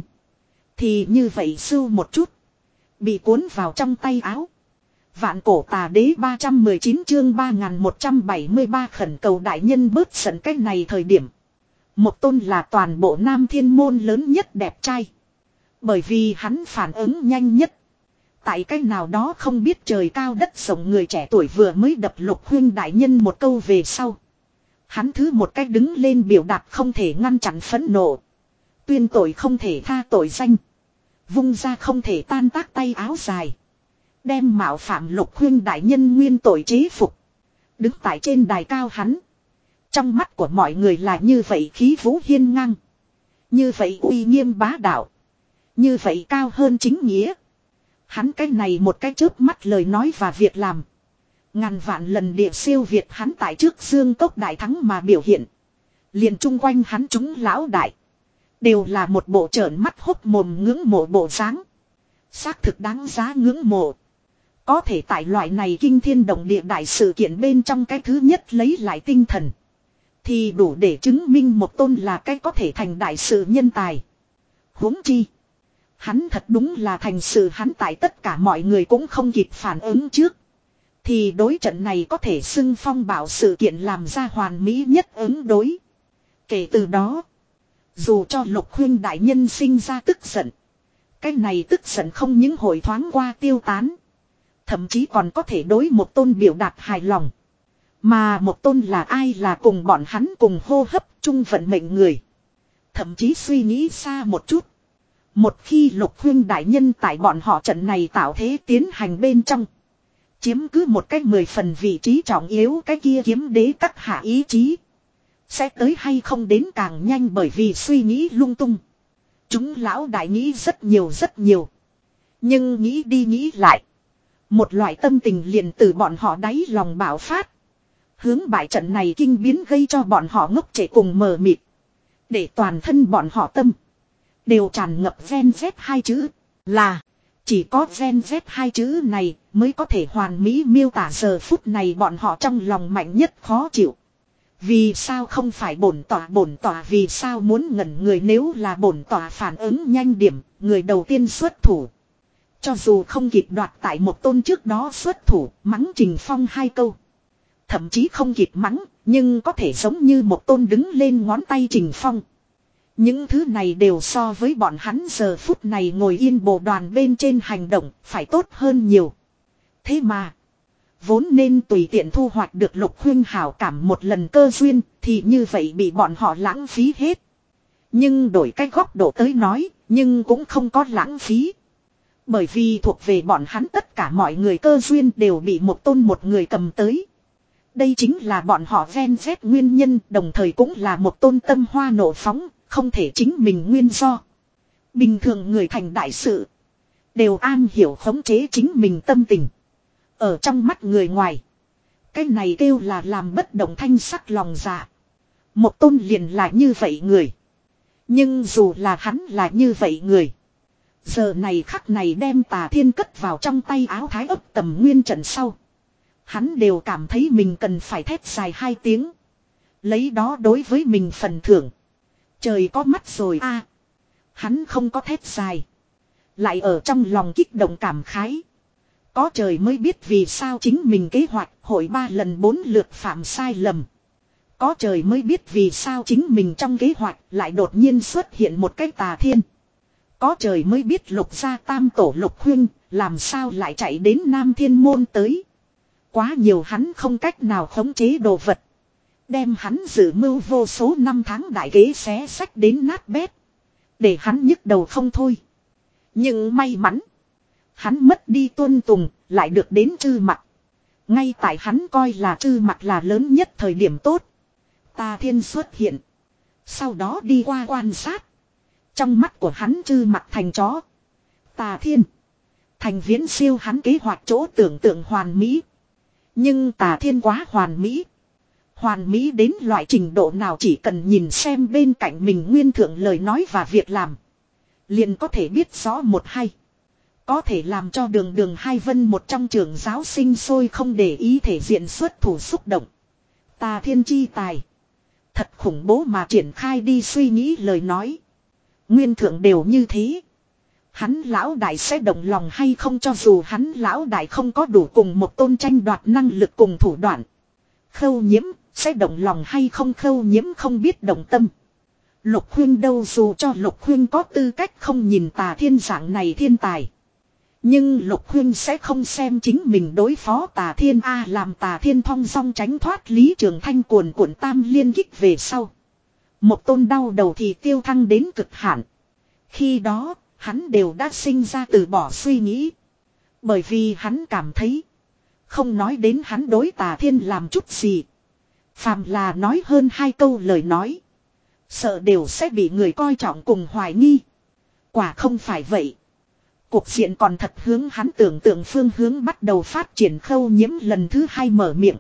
Thì như vậy sưu một chút. Bị cuốn vào trong tay áo. Vạn cổ tà đế ba trăm mười chín chương ba nghìn một trăm bảy mươi ba khẩn cầu đại nhân bớt giận. Cách này thời điểm. Một Tôn là toàn bộ Nam Thiên môn lớn nhất đẹp trai. Bởi vì hắn phản ứng nhanh nhất. Tại cách nào đó không biết trời cao đất rộng người trẻ tuổi vừa mới đập Lục huynh đại nhân một câu về sau. Hắn thứ một cách đứng lên biểu đạt không thể ngăn chặn phẫn nộ. Tuyên tội không thể tha tội danh. Vung ra không thể tan tác tay áo dài. Đem mạo phạm Lục huynh đại nhân nguyên tội chế phục. Đứng tại trên đài cao hắn. Trong mắt của mọi người là như vậy khí vũ hiên ngang. Như vậy uy nghiêm bá đạo. Như vậy cao hơn chính nghĩa. Hắn cái này một cái chớp mắt lời nói và việc làm. Ngàn vạn lần địa siêu việt hắn tại trước Dương Cốc đại thắng mà biểu hiện. Liền chung quanh hắn chúng lão đại. Đều là một bộ trợn mắt hốc mồm ngưỡng mộ bộ dáng. Xác thực đáng giá ngưỡng mộ. Có thể tại loại này kinh thiên động địa đại sự kiện bên trong cái thứ nhất lấy lại tinh thần. Thì đủ để chứng minh Một Tôn là cái có thể thành đại sự nhân tài. Huống chi. Hắn thật đúng là thành sự, hắn tại tất cả mọi người cũng không kịp phản ứng trước. Thì đối trận này có thể xưng phong bảo sự kiện làm ra hoàn mỹ nhất ứng đối. Kể từ đó. Dù cho Lục huynh đại nhân sinh ra tức giận. Cái này tức giận không những hồi thoáng qua tiêu tán. Thậm chí còn có thể đối Một Tôn biểu đạt hài lòng. Mà Một Tôn là ai? Là cùng bọn hắn cùng hô hấp chung vận mệnh người. Thậm chí suy nghĩ xa một chút. Một khi Lục huynh đại nhân tại bọn họ trận này tạo thế tiến hành bên trong. Chiếm cứ một cách mười phần vị trí trọng yếu, cái kia kiếm đế các hạ ý chí. Sẽ tới hay không đến càng nhanh, bởi vì suy nghĩ lung tung. Chúng lão đại nghĩ rất nhiều rất nhiều. Nhưng nghĩ đi nghĩ lại. Một loại tâm tình liền từ bọn họ đáy lòng bạo phát. Hướng bại trận này kinh biến gây cho bọn họ ngốc trệ cùng mờ mịt. Để toàn thân bọn họ tâm. Đều tràn ngập gen z hai chữ. Là. Chỉ có gen z hai chữ này mới có thể hoàn mỹ miêu tả giờ phút này bọn họ trong lòng mạnh nhất khó chịu. Vì sao không phải bổn tỏa? Bổn tỏa vì sao muốn ngẩn người? Nếu là bổn tỏa phản ứng nhanh điểm, người đầu tiên xuất thủ. Cho dù không kịp đoạt tại một tôn trước đó xuất thủ mắng Trình Phong hai câu. Thậm chí không kịp mắng, nhưng có thể giống như một tôn đứng lên ngón tay Trình Phong. Những thứ này đều so với bọn hắn giờ phút này ngồi yên bộ đoàn bên trên hành động phải tốt hơn nhiều. Thế mà, vốn nên tùy tiện thu hoạch được Lục Huyên hảo cảm một lần cơ duyên thì như vậy bị bọn họ lãng phí hết. Nhưng đổi cái góc độ tới nói, nhưng cũng không có lãng phí. Bởi vì thuộc về bọn hắn tất cả mọi người cơ duyên đều bị một tôn một người cầm tới. Đây chính là bọn họ ven vét nguyên nhân, đồng thời cũng là một tôn tâm hoa nộ phóng, không thể chính mình nguyên do. Bình thường người thành đại sự, đều an hiểu khống chế chính mình tâm tình. Ở trong mắt người ngoài, cái này kêu là làm bất động thanh sắc lòng dạ. Một tôn liền là như vậy người. Nhưng dù là hắn là như vậy người, giờ này khắc này đem Tà Thiên cất vào trong tay áo thái ấp tầm nguyên trận sau, hắn đều cảm thấy mình cần phải thét dài hai tiếng. Lấy đó đối với mình phần thưởng. Trời có mắt rồi a. Hắn không có thét dài, lại ở trong lòng kích động cảm khái. Có trời mới biết vì sao chính mình kế hoạch hội ba lần bốn lượt phạm sai lầm. Có trời mới biết vì sao chính mình trong kế hoạch lại đột nhiên xuất hiện một cái Tà Thiên. Có trời mới biết Lục gia tam tổ Lục Huyên làm sao lại chạy đến Nam Thiên Môn tới. Quá nhiều hắn không cách nào khống chế đồ vật. Đem hắn dự mưu vô số năm tháng đại kế xé sách đến nát bét. Để hắn nhức đầu không thôi. Nhưng may mắn, hắn mất đi tuân tùng, lại được đến Trư Mặc. Ngay tại hắn coi là Trư Mặc là lớn nhất thời điểm tốt, Tà Thiên xuất hiện. Sau đó đi qua quan sát. Trong mắt của hắn Trư Mặc thành chó, Tà Thiên thành viễn siêu hắn kế hoạch chỗ tưởng tượng hoàn mỹ. Nhưng Tà Thiên quá hoàn mỹ. Hoàn mỹ đến loại trình độ nào chỉ cần nhìn xem bên cạnh mình nguyên thượng lời nói và việc làm, liền có thể biết rõ một hay. Có thể làm cho đường đường hai vân một trong trường giáo sinh sôi không để ý thể diện xuất thủ xúc động. Tà Thiên chi tài thật khủng bố mà triển khai đi suy nghĩ lời nói. Nguyên thượng đều như thế, hắn lão đại sẽ động lòng hay không? Cho dù hắn lão đại không có đủ cùng một tôn tranh đoạt năng lực cùng thủ đoạn, Khâu Nhiễm sẽ động lòng hay không? Khâu Nhiễm không biết động tâm. Lục Huyên đâu, dù cho Lục Huyên có tư cách không nhìn Tà Thiên dạng này thiên tài, nhưng Lục Huyên sẽ không xem chính mình đối phó Tà Thiên a. À, làm Tà Thiên thong dong tránh thoát Lý Trường Thanh cuồn cuộn tam liên kích về sau, một tôn đau đầu thì tiêu thăng đến cực hạn. Khi đó hắn đều đã sinh ra từ bỏ suy nghĩ. Bởi vì hắn cảm thấy, không nói đến hắn đối Tà Thiên làm chút gì, phàm là nói hơn hai câu lời nói, sợ đều sẽ bị người coi trọng cùng hoài nghi. Quả không phải vậy. Cuộc diện còn thật hướng hắn tưởng tượng phương hướng bắt đầu phát triển. Khâu Nhiễm lần thứ hai mở miệng,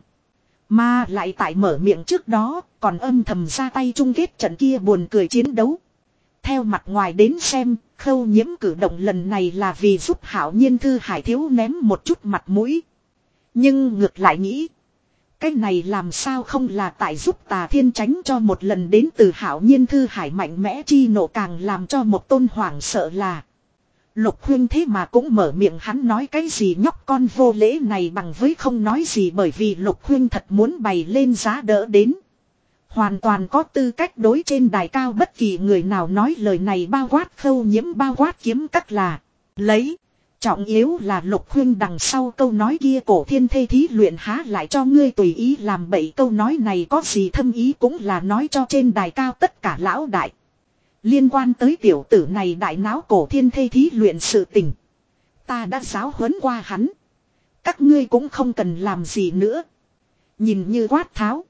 mà lại tại mở miệng trước đó còn âm thầm ra tay chung kết trận kia buồn cười chiến đấu. Theo mặt ngoài đến xem, Khâu Nhiễm cử động lần này là vì giúp Hạo Nhiên Thư Hải thiếu ném một chút mặt mũi. Nhưng ngược lại nghĩ, cái này làm sao không là tại giúp Tà Thiên tránh cho một lần đến từ Hạo Nhiên Thư Hải mạnh mẽ chi nộ. Càng làm cho một tôn hoảng sợ là Lục Huyên thế mà cũng mở miệng. Hắn nói cái gì nhóc con vô lễ này bằng với không nói gì, bởi vì Lục Huyên thật muốn bày lên giá đỡ đến. Hoàn toàn có tư cách đối trên đài cao bất kỳ người nào nói lời này, bao quát Khâu Nhiễm, bao quát Kiếm Các là lấy. Trọng yếu là Lục Huyên đằng sau câu nói kia, cổ thiên thê thí luyện há lại cho ngươi tùy ý làm bậy. Câu nói này có gì thâm ý, cũng là nói cho trên đài cao tất cả lão đại. Liên quan tới tiểu tử này đại náo cổ thiên thê thí luyện sự tình, ta đã giáo huấn qua hắn. Các ngươi cũng không cần làm gì nữa. Nhìn như quát tháo,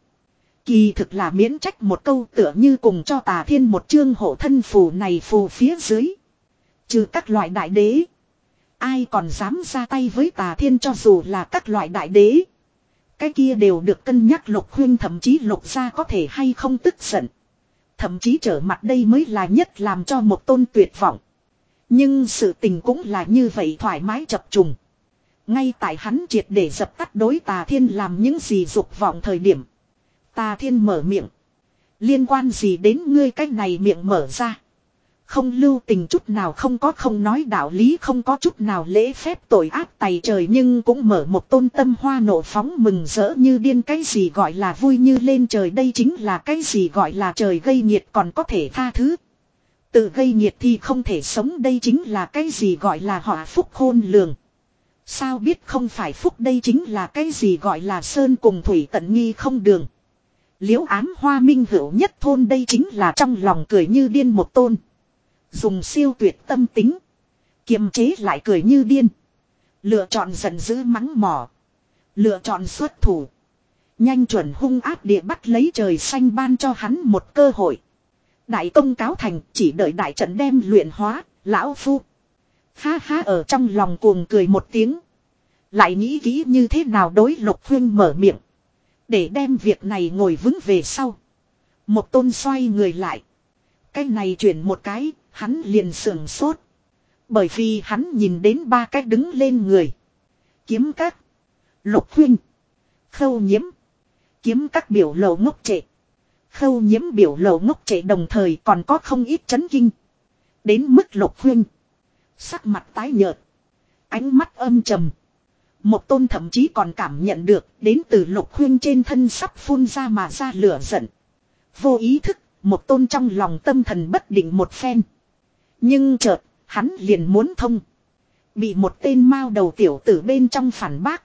kỳ thực là miễn trách một câu, tựa như cùng cho Tà Thiên một chương hộ thân phù này phù phía dưới. Trừ các loại đại đế, ai còn dám ra tay với Tà Thiên? Cho dù là các loại đại đế, cái kia đều được cân nhắc. Lục Huyên thậm chí Lục gia có thể hay không tức giận, thậm chí trở mặt, đây mới là nhất làm cho một tôn tuyệt vọng. Nhưng sự tình cũng là như vậy thoải mái chập trùng. Ngay tại hắn triệt để dập tắt đối Tà Thiên làm những gì dục vọng thời điểm, Tà Thiên mở miệng. Liên quan gì đến ngươi? Cái này miệng mở ra, Không lưu tình chút nào, không có không nói đạo lý, không có chút nào lễ phép tội ác tày trời, nhưng cũng mở một tôn tâm hoa nộ phóng mừng rỡ như điên. Cái gì gọi là vui như lên trời, đây chính là cái gì gọi là trời gây nghiệt còn có thể tha thứ. Tự gây nghiệt thì không thể sống, đây chính là cái gì gọi là họa phúc khôn lường. Sao biết không phải phúc, đây chính là cái gì gọi là sơn cùng thủy tận nghi không đường. Liễu ám hoa minh hữu nhất thôn, đây chính là trong lòng cười như điên một tôn. Dùng siêu tuyệt tâm tính kiềm chế lại cười như điên. Lựa chọn giận dữ mắng mỏ. Lựa chọn xuất thủ. Nhanh chuẩn hung ác địa bắt lấy trời xanh ban cho hắn một cơ hội. Đại công cáo thành, chỉ đợi đại trận đem luyện hóa, lão phu. Ha ha, ở trong lòng cuồng cười một tiếng. Lại nghĩ kỹ như thế nào đối Lục Huynh mở miệng. Để đem việc này ngồi vững về sau. Một tôn xoay người lại. Cái này chuyển một cái, hắn liền sưởng sốt. Bởi vì hắn nhìn đến ba cái đứng lên người. Kiếm Các, Lục Huynh, Khâu Nhiễm. Kiếm Các biểu lộ ngốc trệ. Khâu Nhiễm biểu lộ ngốc trệ, đồng thời còn có không ít chấn kinh. Đến mức Lục Huynh sắc mặt tái nhợt, ánh mắt âm trầm. Một tôn thậm chí còn cảm nhận được đến từ Lục Huynh trên thân sắp phun ra mà ra lửa giận. Vô ý thức, một tôn trong lòng tâm thần bất định một phen. Nhưng chợt, hắn liền muốn thông. Bị một tên mao đầu tiểu tử bên trong phản bác.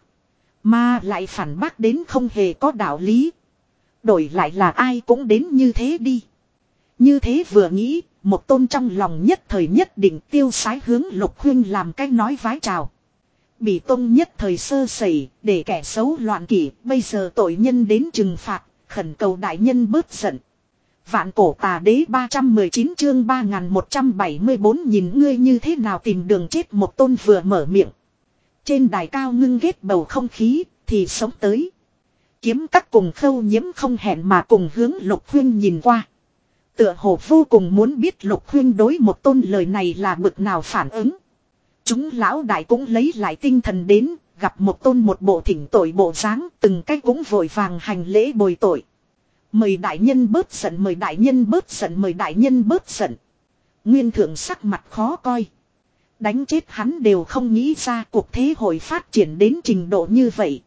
Mà lại phản bác đến không hề có đạo lý. Đổi lại là ai cũng đến như thế đi. Như thế vừa nghĩ, một tôn trong lòng nhất thời nhất định tiêu sái hướng Lục Huynh làm cái nói vái chào. Bị tôn nhất thời sơ sẩy, để kẻ xấu loạn kỷ, bây giờ tội nhân đến trừng phạt, khẩn cầu đại nhân bớt giận. Vạn cổ tà đế ba trăm mười chín chương ba nghìn một trăm bảy mươi bốn, nhìn ngươi như thế nào tìm đường chết, một tôn vừa mở miệng. Trên đài cao ngưng ghét bầu không khí, thì sống tới. Kiếm Các cùng Khâu Nhiễm không hẹn mà cùng hướng Lục Huynh nhìn qua. Tựa hồ vô cùng muốn biết Lục Huynh đối một tôn lời này là bực nào phản ứng. Chúng lão đại cũng lấy lại tinh thần đến, gặp một tôn một bộ thỉnh tội bộ dáng, từng cái cũng vội vàng hành lễ bồi tội. Mời đại nhân bớt giận, mời đại nhân bớt giận, mời đại nhân bớt giận. Nguyên thượng sắc mặt khó coi. Đánh chết hắn đều không nghĩ ra cuộc thế hội phát triển đến trình độ như vậy.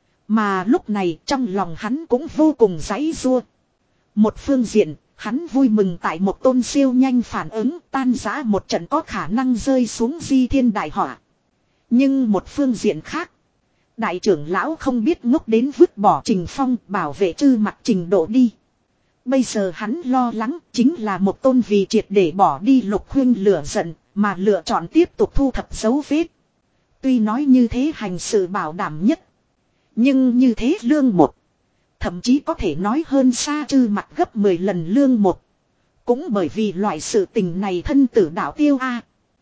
Mà lúc này trong lòng hắn cũng vô cùng giãy giụa. Một phương diện, hắn vui mừng tại một tôn siêu nhanh phản ứng tan rã một trận có khả năng rơi xuống di thiên đại họa. Nhưng một phương diện khác, đại trưởng lão không biết ngốc đến vứt bỏ Trình Phong bảo vệ trư mặt trình độ đi. Bây giờ hắn lo lắng chính là một tôn vì triệt để bỏ đi Lục Huynh lửa giận mà lựa chọn tiếp tục thu thập dấu vết. Tuy nói như thế hành sự bảo đảm nhất, nhưng như thế lương một, thậm chí có thể nói hơn xa trư mặt gấp mười lần lương một. Cũng bởi vì loại sự tình này thân tử đạo tiêu a.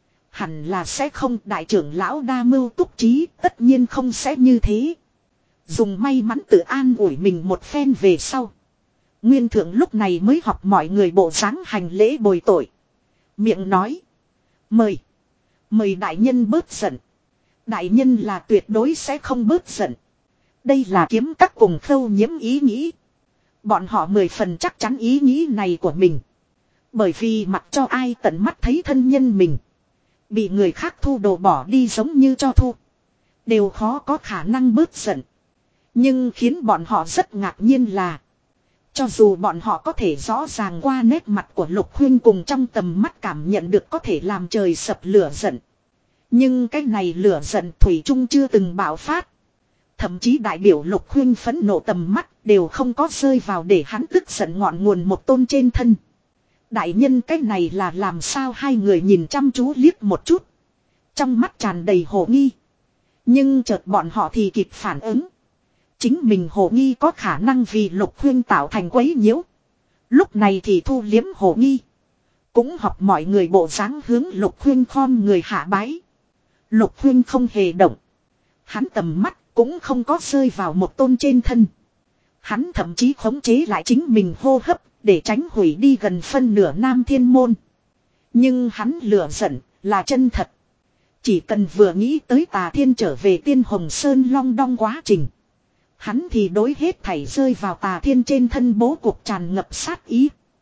Hẳn là sẽ không, đại trưởng lão đa mưu túc trí, tất nhiên không sẽ như thế. Dùng may mắn tự an ủi mình một phen về sau. Nguyên thượng lúc này mới học mọi người bộ dáng hành lễ bồi tội. Miệng nói. Mời. Mời đại nhân bớt giận. Đại nhân là tuyệt đối sẽ không bớt giận. Đây là Kiếm Các cùng Khâu Nhiễm ý nghĩ. Bọn họ mười phần chắc chắn ý nghĩ này của mình. Bởi vì mặc cho ai tận mắt thấy thân nhân mình bị người khác thu đồ bỏ đi giống như cho thu, đều khó có khả năng bớt giận. Nhưng khiến bọn họ rất ngạc nhiên là, cho dù bọn họ có thể rõ ràng qua nét mặt của Lục Huynh cùng trong tầm mắt cảm nhận được có thể làm trời sập lửa giận, nhưng cái này lửa giận thủy chung chưa từng bạo phát. Thậm chí đại biểu Lục Huynh phẫn nộ tầm mắt đều không có rơi vào để hắn tức giận ngọn nguồn một tôn trên thân. Đại nhân cái này là làm sao? Hai người nhìn chăm chú liếc một chút, trong mắt tràn đầy hồ nghi. Nhưng chợt bọn họ thì kịp phản ứng. Chính mình hồ nghi có khả năng vì Lục Huynh tạo thành quấy nhiễu. Lúc này thì thu liếm hồ nghi. Cũng học mọi người bộ dáng hướng Lục Huynh khom người hạ bái. Lục Huynh không hề động. Hắn tầm mắt cũng không có rơi vào một tôn trên thân. Hắn thậm chí khống chế lại chính mình hô hấp, để tránh hủy đi gần phân nửa Nam Thiên Môn. Nhưng hắn lửa giận là chân thật. Chỉ cần vừa nghĩ tới Tà Thiên trở về Tiên Hồng Sơn long đong quá trình, hắn thì đối hết thảy rơi vào Tà Thiên trên thân bố cục tràn ngập sát ý.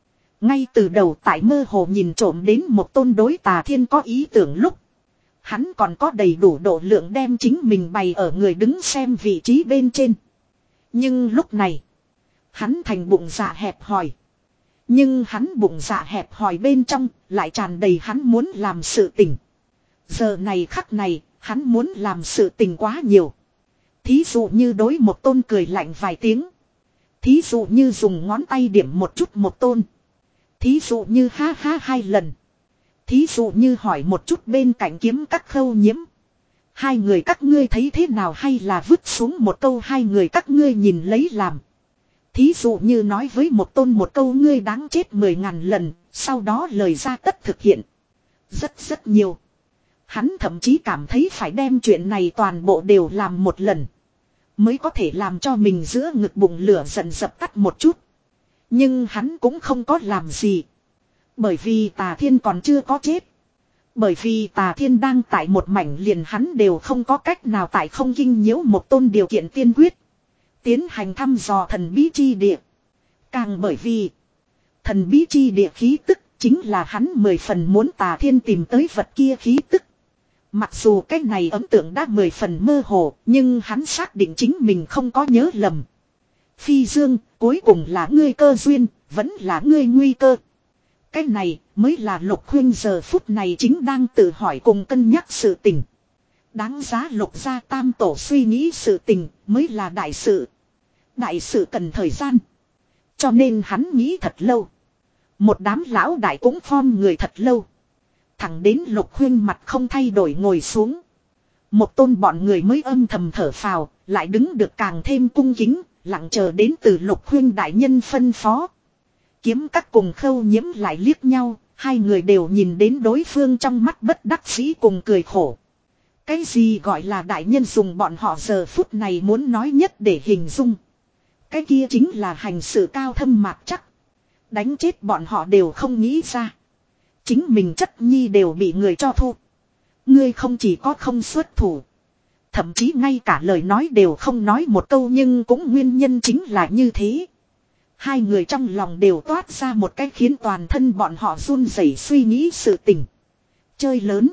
Ngay từ đầu tại mơ hồ nhìn trộm đến một tôn đối Tà Thiên có ý tưởng lúc. Hắn còn có đầy đủ độ lượng đem chính mình bày ở người đứng xem vị trí bên trên. Nhưng lúc này. Hắn thành bụng dạ hẹp hòi. Nhưng hắn bụng dạ hẹp hòi bên trong lại tràn đầy hắn muốn làm sự tình. Giờ này khắc này hắn muốn làm sự tình quá nhiều. Thí dụ như đối một tôn cười lạnh vài tiếng. Thí dụ như dùng ngón tay điểm một chút một tôn. Thí dụ như ha ha hai lần. Thí dụ như hỏi một chút bên cạnh kiếm các Khâu Nhiễm. Hai người các ngươi thấy thế nào hay là vứt xuống một câu hai người các ngươi nhìn lấy làm. Thí dụ như nói với một tôn một câu ngươi đáng chết mười ngàn lần, sau đó lời ra tất thực hiện. Rất rất nhiều. Hắn thậm chí cảm thấy phải đem chuyện này toàn bộ đều làm một lần. Mới có thể làm cho mình giữa ngực bụng lửa giận dập tắt một chút. Nhưng hắn cũng không có làm gì. Bởi vì Tà Thiên còn chưa có chết. Bởi vì Tà Thiên đang tại một mảnh liền hắn đều không có cách nào tại không kinh nhiễu một tôn điều kiện tiên quyết. Tiến hành thăm dò thần bí chi địa. Càng bởi vì thần bí chi địa khí tức chính là hắn mười phần muốn Tà Thiên tìm tới vật kia khí tức. Mặc dù cái này ấn tượng đã mười phần mơ hồ, nhưng hắn xác định chính mình không có nhớ lầm. Phi Dương, cuối cùng là ngươi cơ duyên, vẫn là ngươi nguy cơ. Cái này mới là Lục Khuyên giờ phút này chính đang tự hỏi cùng cân nhắc sự tình. Đáng giá Lục gia tam tổ suy nghĩ sự tình mới là đại sự. Đại sự cần thời gian. Cho nên hắn nghĩ thật lâu. Một đám lão đại cũng form người thật lâu. Thẳng đến Lục Khuyên mặt không thay đổi ngồi xuống. Một tôn bọn người mới âm thầm thở phào, lại đứng được càng thêm cung kính, lặng chờ đến từ Lục Khuyên đại nhân phân phó. Kiếm các cùng Khâu Nhiễm lại liếc nhau, hai người đều nhìn đến đối phương trong mắt bất đắc dĩ cùng cười khổ. Cái gì gọi là đại nhân dùng bọn họ giờ phút này muốn nói nhất để hình dung. Cái kia chính là hành sự cao thâm mạc chắc. Đánh chết bọn họ đều không nghĩ ra. Chính mình chất nhi đều bị người cho thu. Ngươi không chỉ có không xuất thủ. Thậm chí ngay cả lời nói đều không nói một câu nhưng cũng nguyên nhân chính là như thế. Hai người trong lòng đều toát ra một cái khiến toàn thân bọn họ run rẩy suy nghĩ sự tình. Chơi lớn.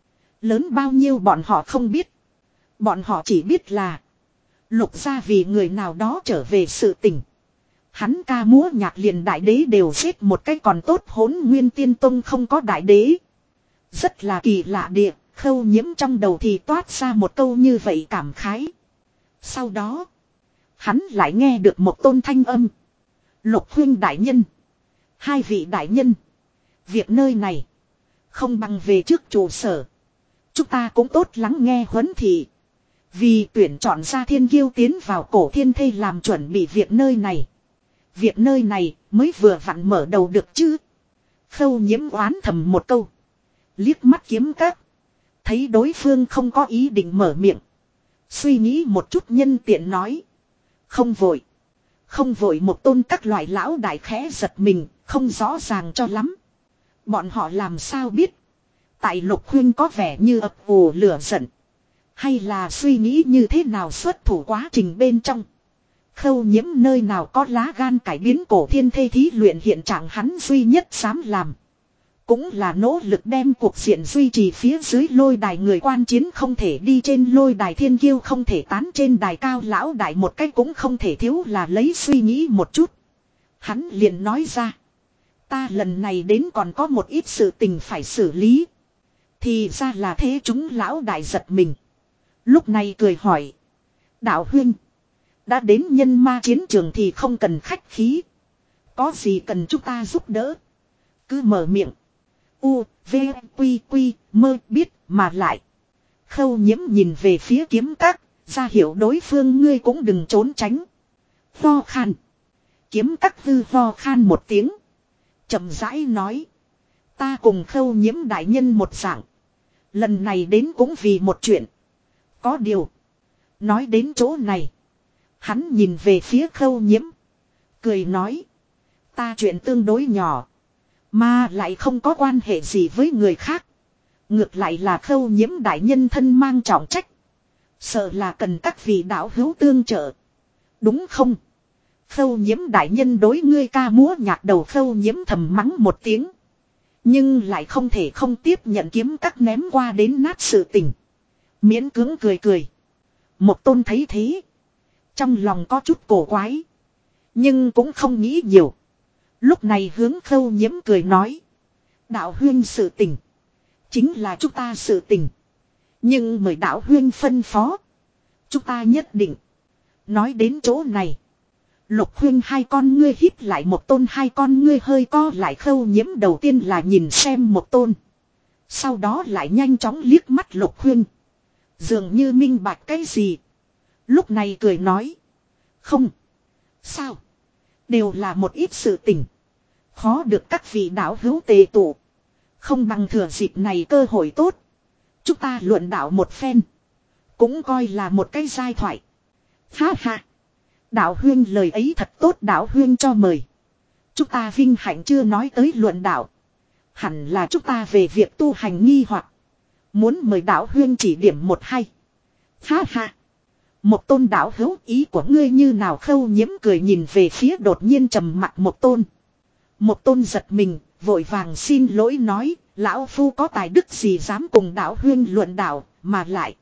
Lớn bao nhiêu bọn họ không biết. Bọn họ chỉ biết là Lục gia vì người nào đó trở về sự tình. Hắn ca múa nhạc liền đại đế đều xếp một cái còn tốt Hỗn Nguyên Tiên Tông không có đại đế. Rất là kỳ lạ địa, Khâu Nhiễm trong đầu thì toát ra một câu như vậy cảm khái. Sau đó, hắn lại nghe được một tôn thanh âm. Lục Huynh đại nhân. Hai vị đại nhân. Việc nơi này không bằng về trước trụ sở. Chúng ta cũng tốt lắng nghe huấn thị. Vì tuyển chọn ra thiên kiêu tiến vào cổ thiên thây làm chuẩn bị việc nơi này. Việc nơi này mới vừa vặn mở đầu được chứ. Khâu Nhiễm oán thầm một câu. Liếc mắt Kiếm Các. Thấy đối phương không có ý định mở miệng. Suy nghĩ một chút nhân tiện nói. Không vội. Không vội một tôn các loại lão đại khẽ giật mình. Không rõ ràng cho lắm. Bọn họ làm sao biết. Tại Lục Huynh có vẻ như ập ủ lửa giận. Hay là suy nghĩ như thế nào xuất thủ quá trình bên trong. Khâu Nhiễm nơi nào có lá gan cải biến cổ thiên thê thí luyện hiện trạng hắn duy nhất dám làm. Cũng là nỗ lực đem cuộc diện duy trì phía dưới lôi đài người quan chiến không thể đi trên lôi đài thiên kiêu không thể tán trên đài cao lão đại một cách cũng không thể thiếu là lấy suy nghĩ một chút. Hắn liền nói ra. Ta lần này đến còn có một ít sự tình phải xử lý. Thì ra là thế chúng lão đại giật mình. Lúc này cười hỏi. Đạo huynh. Đã đến nhân ma chiến trường thì không cần khách khí. Có gì cần chúng ta giúp đỡ. Cứ mở miệng. U, V, Quy, Quy, mơ biết mà lại. Khâu Nhiễm nhìn về phía Kiếm Các. Ra hiểu đối phương ngươi cũng đừng trốn tránh. Ho khan. Kiếm Các hư ho khan một tiếng. Chậm rãi nói. Ta cùng Khâu Nhiễm đại nhân một dạng. Lần này đến cũng vì một chuyện. Có điều. Nói đến chỗ này. Hắn nhìn về phía Khâu Nhiễm. Cười nói. Ta chuyện tương đối nhỏ. Mà lại không có quan hệ gì với người khác. Ngược lại là Khâu Nhiễm đại nhân thân mang trọng trách. Sợ là cần các vị đạo hữu tương trợ. Đúng không? Khâu Nhiễm đại nhân đối ngươi ca múa nhạc đầu Khâu Nhiễm thầm mắng một tiếng. Nhưng lại không thể không tiếp nhận kiếm các ném qua đến nát sự tình. Miễn cưỡng cười cười. Một Tôn thấy thế. Trong lòng có chút cổ quái. Nhưng cũng không nghĩ nhiều. Lúc này hướng Khâu Nhiễm cười nói. Đạo huyên sự tình. Chính là chúng ta sự tình. Nhưng mời đạo huyên phân phó. Chúng ta nhất định. Nói đến chỗ này. Lục huyên hai con ngươi híp lại Một Tôn hai con ngươi hơi co lại. Khâu Nhiễm đầu tiên là nhìn xem Một Tôn. Sau đó lại nhanh chóng liếc mắt Lục huyên. Dường như minh bạch cái gì. Lúc này cười nói. Không. Sao. Đều là một ít sự tình. Khó được các vị đạo hữu tề tụ. Không bằng thừa dịp này cơ hội tốt. Chúng ta luận đạo một phen. Cũng coi là một cái giai thoại. Ha ha. Đạo huyên lời ấy thật tốt, đạo huyên cho mời. Chúng ta vinh hạnh chưa nói tới luận đạo. Hẳn là chúng ta về việc tu hành nghi hoặc. Muốn mời đạo huyên chỉ điểm một hay. Ha ha. Một Tôn đạo hữu ý của ngươi như nào? Khâu Nhiễm cười nhìn về phía đột nhiên trầm mặc Một Tôn. Một Tôn giật mình, vội vàng xin lỗi nói, lão phu có tài đức gì dám cùng đạo huyên luận đạo, mà lại.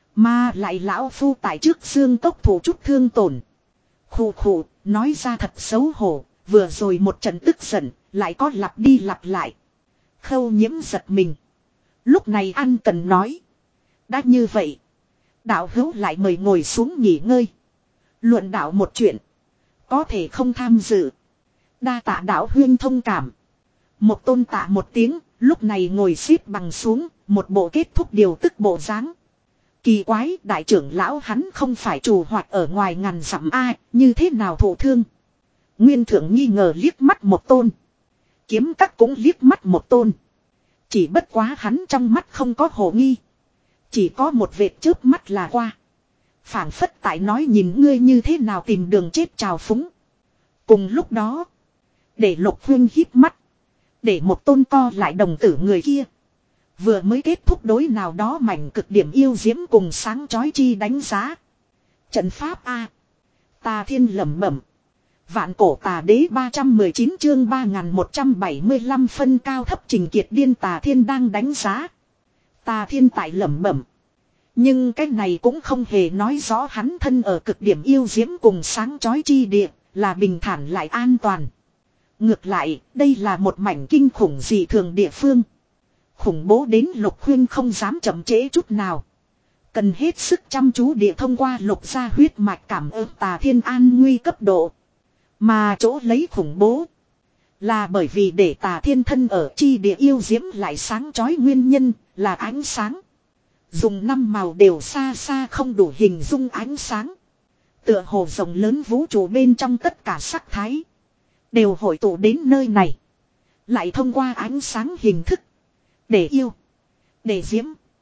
Mà lại lão phu tại trước xương cốc thủ chút thương tổn. Khù khù, nói ra thật xấu hổ, vừa rồi một trận tức giận, lại có lặp đi lặp lại. Khâu Nhiễm giật mình. Lúc này ăn cần nói. Đã như vậy. Đạo hữu lại mời ngồi xuống nghỉ ngơi. Luận đạo một chuyện. Có thể không tham dự. Đa tạ đạo huyên thông cảm. Một Tôn tạ một tiếng. Lúc này ngồi xếp bằng xuống. Một bộ kết thúc điều tức bộ dáng. Kỳ quái, đại trưởng lão hắn không phải trù hoạt ở ngoài ngàn dặm a, như thế nào thụ thương? Nguyên thượng nghi ngờ liếc mắt Một Tôn. Kiếm các cũng liếc mắt Một Tôn. Chỉ bất quá hắn trong mắt không có hồ nghi. Chỉ có một vệt chớp mắt là qua. Phảng phất tại nói nhìn ngươi như thế nào tìm đường chết trào phúng. Cùng lúc đó, để Lục huyên híp mắt. Để Một Tôn co lại đồng tử người kia. Vừa mới kết thúc đối nào đó mảnh cực điểm yêu diễm cùng sáng chói chi đánh giá. Trận pháp A. Tà Thiên lẩm bẩm. Vạn cổ tà đế ba trăm mười chín chương ba nghìn một trăm bảy mươi lăm phân cao thấp trình kiệt điên Tà Thiên đang đánh giá. Tà Thiên tại lẩm bẩm. Nhưng cái này cũng không hề nói rõ hắn thân ở cực điểm yêu diễm cùng sáng chói chi địa, là bình thản lại an toàn. Ngược lại, đây là một mảnh kinh khủng dị thường địa phương. Khủng bố đến Lục huyên không dám chậm trễ chút nào. Cần hết sức chăm chú địa thông qua lục gia huyết mạch cảm ứng Tà Thiên an nguy cấp độ. Mà chỗ lấy khủng bố là bởi vì để Tà Thiên thân ở chi địa yêu diễm lại sáng chói nguyên nhân là ánh sáng. Dùng năm màu đều xa xa không đủ hình dung ánh sáng. Tựa hồ rộng lớn vũ trụ bên trong tất cả sắc thái đều hội tụ đến nơi này. Lại thông qua ánh sáng hình thức. Để yêu. Để diễm.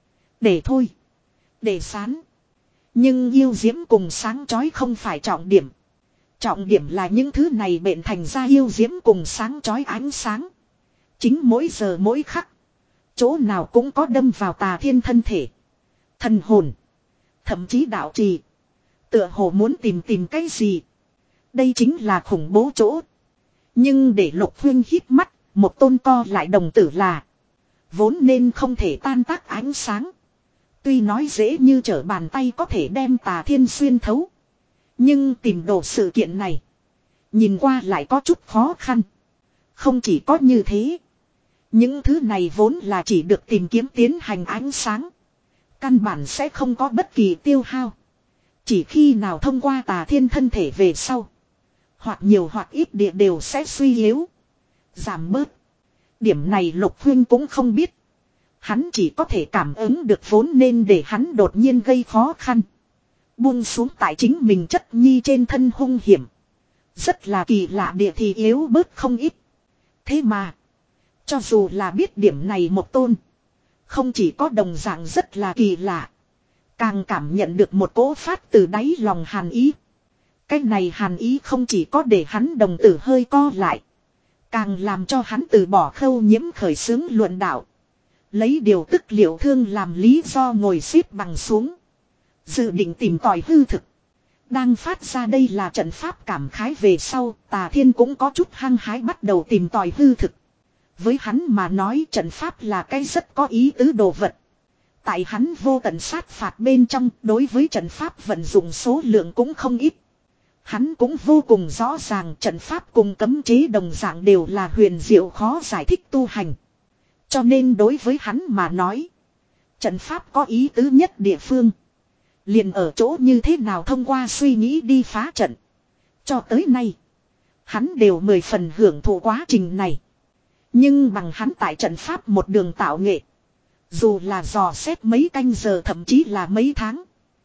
Để thôi. Để sán. Nhưng yêu diễm cùng sáng chói không phải trọng điểm. Trọng điểm là những thứ này bệnh thành ra yêu diễm cùng sáng chói ánh sáng. Chính mỗi giờ mỗi khắc. Chỗ nào cũng có đâm vào Tà Thiên thân thể. Thần hồn. Thậm chí đạo trì. Tựa hồ muốn tìm tìm cái gì. Đây chính là khủng bố chỗ. Nhưng để Lục huyên híp mắt. Một Tôn co lại đồng tử là. Vốn nên không thể tan tác ánh sáng. Tuy nói dễ như trở bàn tay có thể đem Tà Thiên xuyên thấu. Nhưng tìm đồ sự kiện này. Nhìn qua lại có chút khó khăn. Không chỉ có như thế. Những thứ này vốn là chỉ được tìm kiếm tiến hành ánh sáng. Căn bản sẽ không có bất kỳ tiêu hao. Chỉ khi nào thông qua Tà Thiên thân thể về sau. Hoặc nhiều hoặc ít địa đều sẽ suy yếu. Giảm bớt. Điểm này Lục huyên cũng không biết. Hắn chỉ có thể cảm ứng được vốn nên để hắn đột nhiên gây khó khăn. Buông xuống tại chính mình chất nhi trên thân hung hiểm. Rất là kỳ lạ địa thì yếu bớt không ít. Thế mà. Cho dù là biết điểm này Một Tôn. Không chỉ có đồng dạng rất là kỳ lạ. Càng cảm nhận được một cỗ phát từ đáy lòng hàn ý. Cái này hàn ý không chỉ có để hắn đồng tử hơi co lại. Càng làm cho hắn từ bỏ Khâu Nhiễm khởi xướng luận đạo. Lấy điều tức liệu thương làm lý do ngồi xếp bằng xuống. Dự định tìm tòi hư thực. Đang phát ra đây là trận pháp cảm khái về sau, Tà Thiên cũng có chút hăng hái bắt đầu tìm tòi hư thực. Với hắn mà nói trận pháp là cái rất có ý tứ đồ vật. Tại hắn vô tận sát phạt bên trong, đối với trận pháp vận dụng số lượng cũng không ít. Hắn cũng vô cùng rõ ràng trận pháp cùng cấm chế đồng dạng đều là huyền diệu khó giải thích tu hành. Cho nên đối với hắn mà nói, trận pháp có ý tứ nhất địa phương. Liền ở chỗ như thế nào thông qua suy nghĩ đi phá trận. Cho tới nay, hắn đều mười phần hưởng thụ quá trình này. Nhưng bằng hắn tại trận pháp một đường tạo nghệ. Dù là dò xét mấy canh giờ thậm chí là mấy tháng.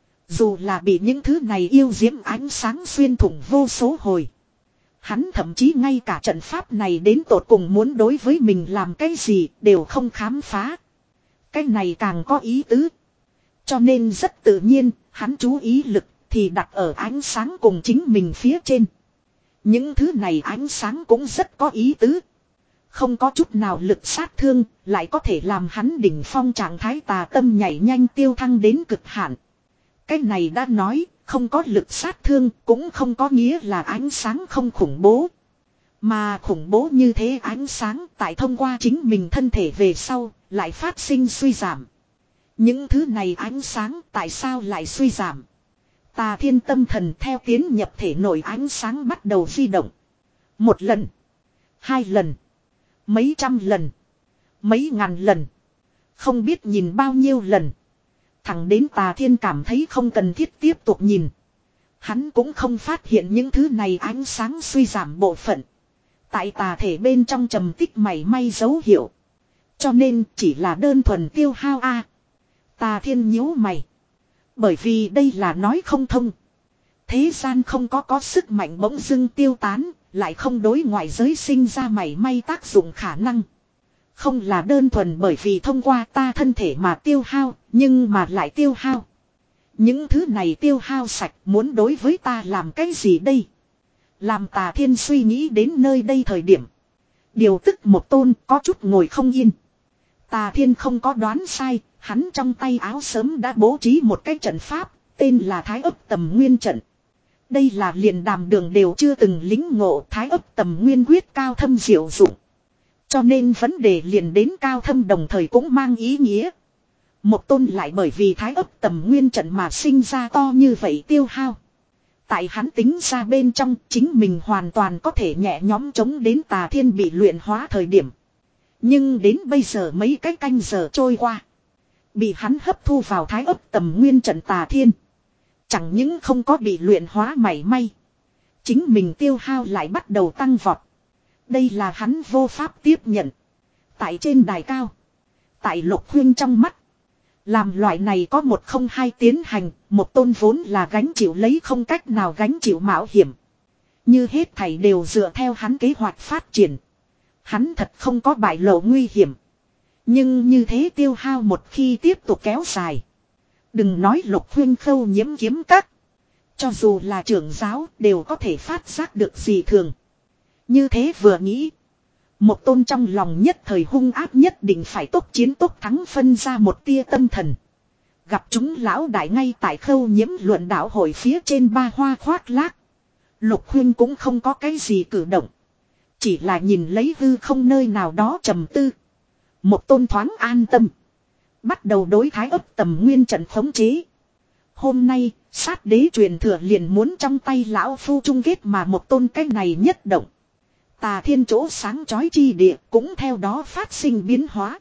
Dù là bị những thứ này yêu diễm ánh sáng xuyên thủng vô số hồi. Hắn thậm chí ngay cả trận pháp này đến tột cùng muốn đối với mình làm cái gì đều không khám phá. Cái này càng có ý tứ. Cho nên rất tự nhiên, hắn chú ý lực thì đặt ở ánh sáng cùng chính mình phía trên. Những thứ này ánh sáng cũng rất có ý tứ. Không có chút nào lực sát thương, lại có thể làm hắn đỉnh phong trạng thái tà tâm nhảy nhanh tiêu thăng đến cực hạn. Cái này đã nói, không có lực sát thương, cũng không có nghĩa là ánh sáng không khủng bố. Mà khủng bố như thế ánh sáng tại thông qua chính mình thân thể về sau, lại phát sinh suy giảm. Những thứ này ánh sáng tại sao lại suy giảm? Tà Thiên tâm thần theo tiến nhập thể nội ánh sáng bắt đầu di động. Một lần, hai lần, mấy trăm lần, mấy ngàn lần, không biết nhìn bao nhiêu lần. Thẳng đến Tà Thiên cảm thấy không cần thiết tiếp tục nhìn. Hắn cũng không phát hiện những thứ này ánh sáng suy giảm bộ phận. Tại tà thể bên trong trầm tích mảy may dấu hiệu. Cho nên chỉ là đơn thuần tiêu hao a. Tà Thiên nhíu mày. Bởi vì đây là nói không thông. Thế gian không có có sức mạnh bỗng dưng tiêu tán, lại không đối ngoại giới sinh ra mảy may tác dụng khả năng. Không là đơn thuần bởi vì thông qua ta thân thể mà tiêu hao, nhưng mà lại tiêu hao. Những thứ này tiêu hao sạch muốn đối với ta làm cái gì đây? Làm Tà Thiên suy nghĩ đến nơi đây thời điểm. Điều tức một tôn có chút ngồi không yên. Tà Thiên không có đoán sai, hắn trong tay áo sớm đã bố trí một cái trận pháp, tên là Thái Ấp Tầm Nguyên Trận. Đây là liền Đàm Đường đều chưa từng lính ngộ Thái Ấp Tầm Nguyên quyết cao thâm diệu dụng. Cho nên vấn đề liền đến cao thâm đồng thời cũng mang ý nghĩa. Một tôn lại bởi vì Thái Ấp Tầm Nguyên Trận mà sinh ra to như vậy tiêu hao. Tại hắn tính ra bên trong chính mình hoàn toàn có thể nhẹ nhõm chống đến Tà Thiên bị luyện hóa thời điểm. Nhưng đến bây giờ mấy cái canh giờ trôi qua. Bị hắn hấp thu vào Thái Ấp Tầm Nguyên Trận Tà Thiên. Chẳng những không có bị luyện hóa mảy may. Chính mình tiêu hao lại bắt đầu tăng vọt. Đây là hắn vô pháp tiếp nhận. Tại trên đài cao. Tại Lục Huyên trong mắt. Làm loại này có một không hai tiến hành. Một tôn vốn là gánh chịu lấy không cách nào gánh chịu mạo hiểm. Như hết thảy đều dựa theo hắn kế hoạch phát triển. Hắn thật không có bại lộ nguy hiểm. Nhưng như thế tiêu hao một khi tiếp tục kéo dài. Đừng nói Lục Huyên khâu nhiễm kiếm các. Cho dù là trưởng giáo đều có thể phát giác được gì thường. Như thế vừa nghĩ. Một tôn trong lòng nhất thời hung ác nhất định phải tốc chiến tốc thắng phân ra một tia tâm thần. Gặp chúng lão đại ngay tại khâu nhiễm luận đạo hội phía trên ba hoa khoác lác. Lục Huyên cũng không có cái gì cử động. Chỉ là nhìn lấy hư không nơi nào đó trầm tư. Một tôn thoáng an tâm. Bắt đầu đối Thái Ấp Tầm Nguyên Trận khống chế. Hôm nay, sát đế truyền thừa liền muốn trong tay lão phu chung kết mà một tôn cái này nhất động. Tà Thiên chỗ sáng chói chi địa cũng theo đó phát sinh biến hóa.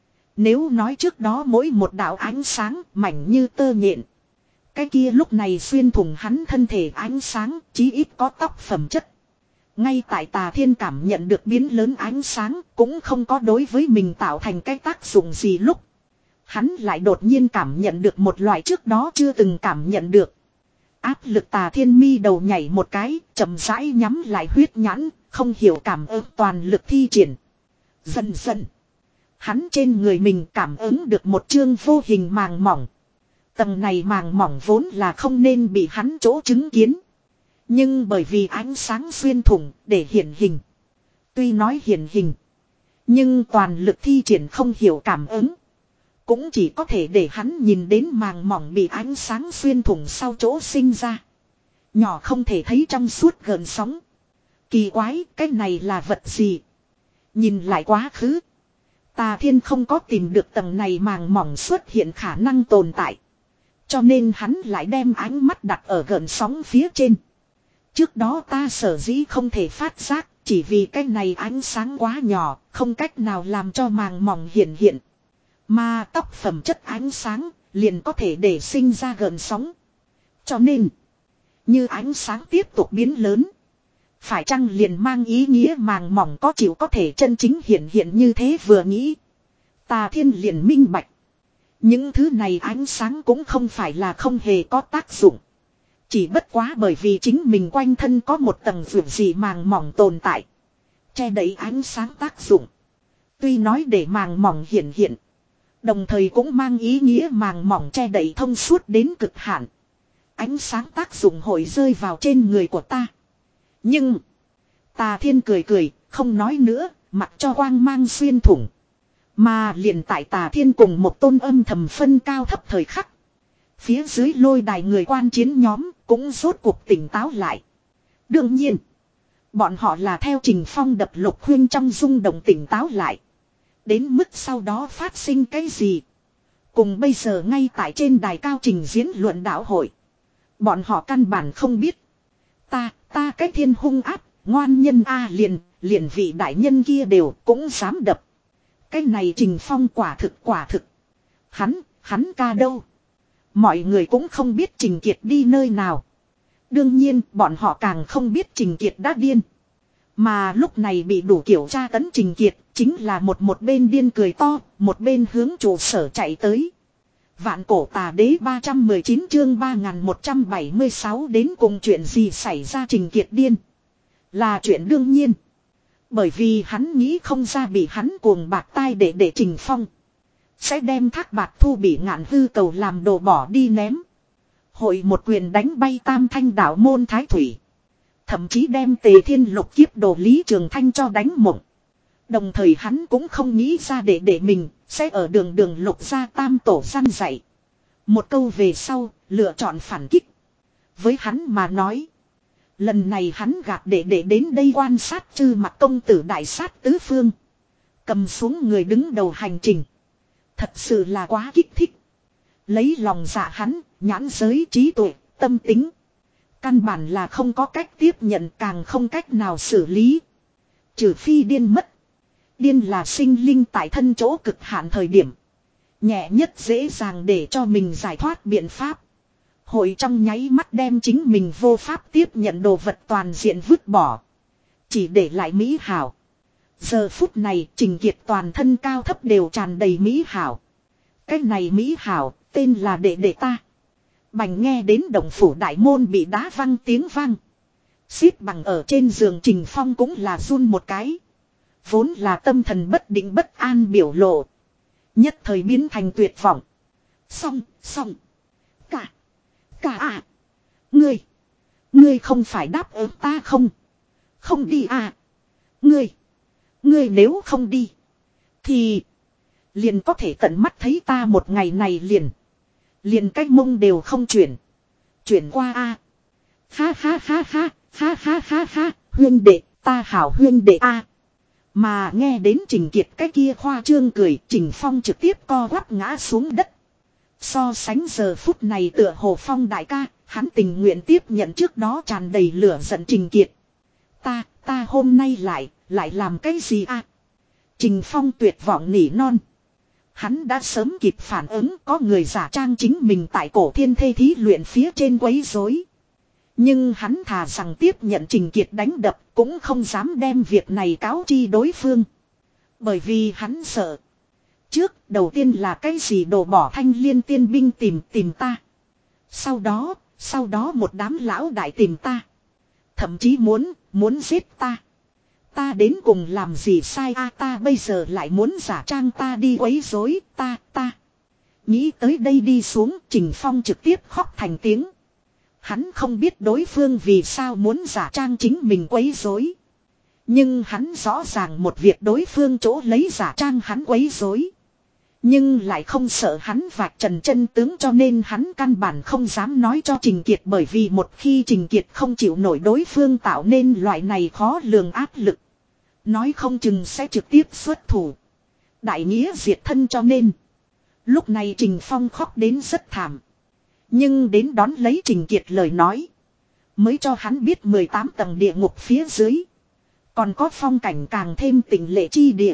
Nếu nói trước đó mỗi một đạo ánh sáng mảnh như tơ nhện. Cái kia lúc này xuyên thủng hắn thân thể ánh sáng chí ít có tóc phẩm chất. Ngay tại Tà Thiên cảm nhận được biến lớn ánh sáng cũng không có đối với mình tạo thành cái tác dụng gì lúc. Hắn lại đột nhiên cảm nhận được một loại trước đó chưa từng cảm nhận được. Áp lực Tà Thiên mi đầu nhảy một cái, chậm rãi nhắm lại huyết nhãn, không hiểu cảm ứng toàn lực thi triển. Dần dần, hắn trên người mình cảm ứng được một chương vô hình màng mỏng. Tầng này màng mỏng vốn là không nên bị hắn chỗ chứng kiến. Nhưng bởi vì ánh sáng xuyên thủng để hiển hình. Tuy nói hiển hình, nhưng toàn lực thi triển không hiểu cảm ứng. Cũng chỉ có thể để hắn nhìn đến màng mỏng bị ánh sáng xuyên thủng sau chỗ sinh ra. Nhỏ không thể thấy trong suốt gợn sóng. Kỳ quái, cái này là vật gì? Nhìn lại quá khứ. Tà Thiên không có tìm được tầng này màng mỏng xuất hiện khả năng tồn tại. Cho nên hắn lại đem ánh mắt đặt ở gợn sóng phía trên. Trước đó ta sở dĩ không thể phát giác, chỉ vì cái này ánh sáng quá nhỏ, không cách nào làm cho màng mỏng hiện hiện. Mà tóc phẩm chất ánh sáng, liền có thể để sinh ra gợn sóng. Cho nên, như ánh sáng tiếp tục biến lớn. Phải chăng liền mang ý nghĩa màng mỏng có chịu có thể chân chính hiện hiện như thế vừa nghĩ. Tà Thiên liền minh bạch. Những thứ này ánh sáng cũng không phải là không hề có tác dụng. Chỉ bất quá bởi vì chính mình quanh thân có một tầng vượt gì màng mỏng tồn tại. Che đậy ánh sáng tác dụng. Tuy nói để màng mỏng hiện hiện. Đồng thời cũng mang ý nghĩa màng mỏng che đậy thông suốt đến cực hạn. Ánh sáng tác dụng hội rơi vào trên người của ta. Nhưng, Tà Thiên cười cười, không nói nữa, mặc cho quang mang xuyên thủng. Mà liền tại Tà Thiên cùng một tôn âm thầm phân cao thấp thời khắc. Phía dưới lôi đài người quan chiến nhóm cũng rốt cuộc tỉnh táo lại. Đương nhiên, bọn họ là theo Trình Phong đập Lục Huyên trong rung động tỉnh táo lại. Đến mức sau đó phát sinh cái gì? Cùng bây giờ ngay tại trên đài cao trình diễn luận đạo hội. Bọn họ căn bản không biết. Ta, ta cái thiên hung áp, ngoan nhân A liền, liền vị đại nhân kia đều cũng dám đập. Cái này Trình Phong quả thực quả thực. Hắn, hắn ca đâu? Mọi người cũng không biết Trình Kiệt đi nơi nào. Đương nhiên, bọn họ càng không biết Trình Kiệt đã điên. Mà lúc này bị đủ kiểu tra tấn Trình Kiệt, chính là một một bên điên cười to, một bên hướng trụ sở chạy tới. Vạn cổ tà đế ba trăm mười chín chương ba nghìn một trăm bảy mươi sáu đến cùng chuyện gì xảy ra Trình Kiệt điên. Là chuyện đương nhiên. Bởi vì hắn nghĩ không ra bị hắn cuồng bạc tai để để Trình Phong. Sẽ đem Thác Bạt Thu bị ngạn hư cầu làm đồ bỏ đi ném. Hội một quyền đánh bay Tam Thanh đạo môn Thái Thủy. Thậm chí đem Tề Thiên Lục kiếp đồ Lý Trường Thanh cho đánh mộng. Đồng thời hắn cũng không nghĩ ra để để mình sẽ ở đường đường lục ra tam tổ săn dạy. Một câu về sau, lựa chọn phản kích. Với hắn mà nói. Lần này hắn gạt để để đến đây quan sát chư mặt công tử đại sát tứ phương. Cầm xuống người đứng đầu hành trình. Thật sự là quá kích thích. Lấy lòng dạ hắn, nhãn giới trí tuệ, tâm tính. Căn bản là không có cách tiếp nhận càng không cách nào xử lý. Trừ phi điên mất. Điên là sinh linh tại thân chỗ cực hạn thời điểm. Nhẹ nhất dễ dàng để cho mình giải thoát biện pháp. Hội trong nháy mắt đem chính mình vô pháp tiếp nhận đồ vật toàn diện vứt bỏ. Chỉ để lại mỹ hảo. Giờ phút này Trình Kiệt toàn thân cao thấp đều tràn đầy mỹ hảo. Cái này mỹ hảo tên là đệ đệ ta. Bành nghe đến động phủ đại môn bị đá văng tiếng vang. Xít bằng ở trên giường Trình Phong cũng là run một cái. Vốn là tâm thần bất định bất an biểu lộ. Nhất thời biến thành tuyệt vọng. Xong, xong. Cả, cả à. Ngươi, ngươi không phải đáp ứng ta không? Không đi à. Ngươi, ngươi nếu không đi. Thì, liền có thể tận mắt thấy ta một ngày này liền. Liền cách mông đều không chuyển. Chuyển qua a. Ha ha ha ha, ha ha ha ha, huyên đệ, ta hảo huyên đệ a. Mà nghe đến Trình Kiệt cái kia khoa trương cười, Trình Phong trực tiếp co quắp ngã xuống đất. So sánh giờ phút này tựa hồ Phong đại ca, hắn tình nguyện tiếp nhận trước đó tràn đầy lửa giận Trình Kiệt. Ta, ta hôm nay lại, lại làm cái gì a? Trình Phong tuyệt vọng nỉ non. Hắn đã sớm kịp phản ứng có người giả trang chính mình tại cổ thiên thê thí luyện phía trên quấy rối. Nhưng hắn thà rằng tiếp nhận Trình Kiệt đánh đập cũng không dám đem việc này cáo chi đối phương. Bởi vì hắn sợ. Trước đầu tiên là cái gì đồ bỏ Thanh Liên tiên binh tìm tìm ta. Sau đó, sau đó một đám lão đại tìm ta. Thậm chí muốn, muốn giết ta. Ta đến cùng làm gì sai a ta bây giờ lại muốn giả trang ta đi quấy rối ta ta. Nghĩ tới đây đi xuống Trình Phong trực tiếp khóc thành tiếng. Hắn không biết đối phương vì sao muốn giả trang chính mình quấy rối. Nhưng hắn rõ ràng một việc đối phương chỗ lấy giả trang hắn quấy rối. Nhưng lại không sợ hắn vạch trần chân tướng, cho nên hắn căn bản không dám nói cho Trình Kiệt, bởi vì một khi Trình Kiệt không chịu nổi đối phương tạo nên loại này khó lường áp lực, nói không chừng sẽ trực tiếp xuất thủ. Đại nghĩa diệt thân, cho nên lúc này Trình Phong khóc đến rất thảm. Nhưng đến đón lấy Trình Kiệt lời nói, mới cho hắn biết mười tám tầng địa ngục phía dưới còn có phong cảnh càng thêm tịnh lệ chi địa,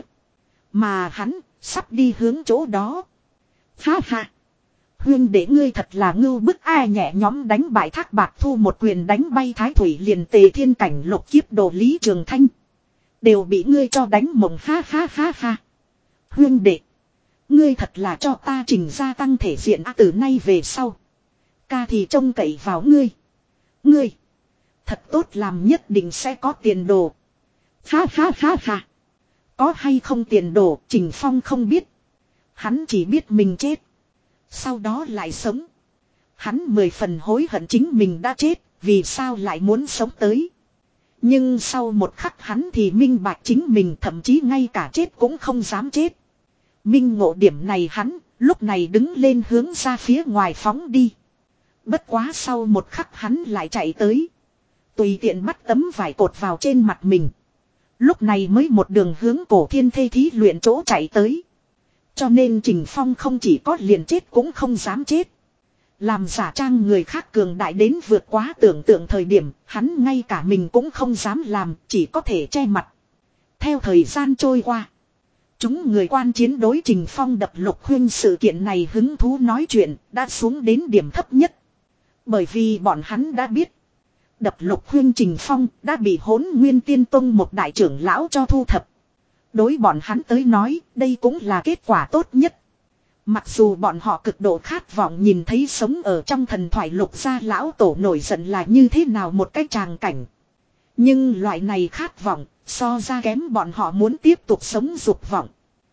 mà hắn sắp đi hướng chỗ đó. Ha ha, huyên đệ ngươi thật là ngưu bức ai, nhẹ nhóm đánh bại Thác Bạt Thu một quyền đánh bay Thái Thủy liền Tề Thiên Cảnh lục kiếp đồ Lý Trường Thanh, đều bị ngươi cho đánh mộng. Ha ha ha ha, huyên đệ, ngươi thật là cho ta Trình gia tăng thể diện, à, từ nay về sau ca thì trông cậy vào ngươi. Ngươi thật tốt làm, nhất định sẽ có tiền đồ. Ha ha ha ha, có hay không tiền đồ Trình Phong không biết. Hắn chỉ biết mình chết, sau đó lại sống. Hắn mười phần hối hận chính mình đã chết, vì sao lại muốn sống tới. Nhưng sau một khắc hắn thì minh bạch chính mình thậm chí ngay cả chết cũng không dám chết. Minh ngộ điểm này, hắn lúc này đứng lên hướng ra phía ngoài phóng đi. Bất quá sau một khắc hắn lại chạy tới, tùy tiện bắt tấm vải cột vào trên mặt mình. Lúc này mới một đường hướng Cổ Thiên Thê thí luyện chỗ chạy tới. Cho nên Trình Phong không chỉ có liền chết cũng không dám chết. Làm giả trang người khác cường đại đến vượt quá tưởng tượng thời điểm, hắn ngay cả mình cũng không dám làm, chỉ có thể che mặt. Theo thời gian trôi qua, chúng người quan chiến đối Trình Phong đập Lục Huyên sự kiện này hứng thú nói chuyện đã xuống đến điểm thấp nhất. Bởi vì bọn hắn đã biết, đập Lục Huyên Trình Phong đã bị Hỗn Nguyên Tiên Tông một đại trưởng lão cho thu thập. Đối bọn hắn tới nói, đây cũng là kết quả tốt nhất. Mặc dù bọn họ cực độ khát vọng nhìn thấy sống ở trong thần thoại Lục gia lão tổ nổi giận là như thế nào một cái tràng cảnh. Nhưng loại này khát vọng, so ra kém bọn họ muốn tiếp tục sống dục vọng.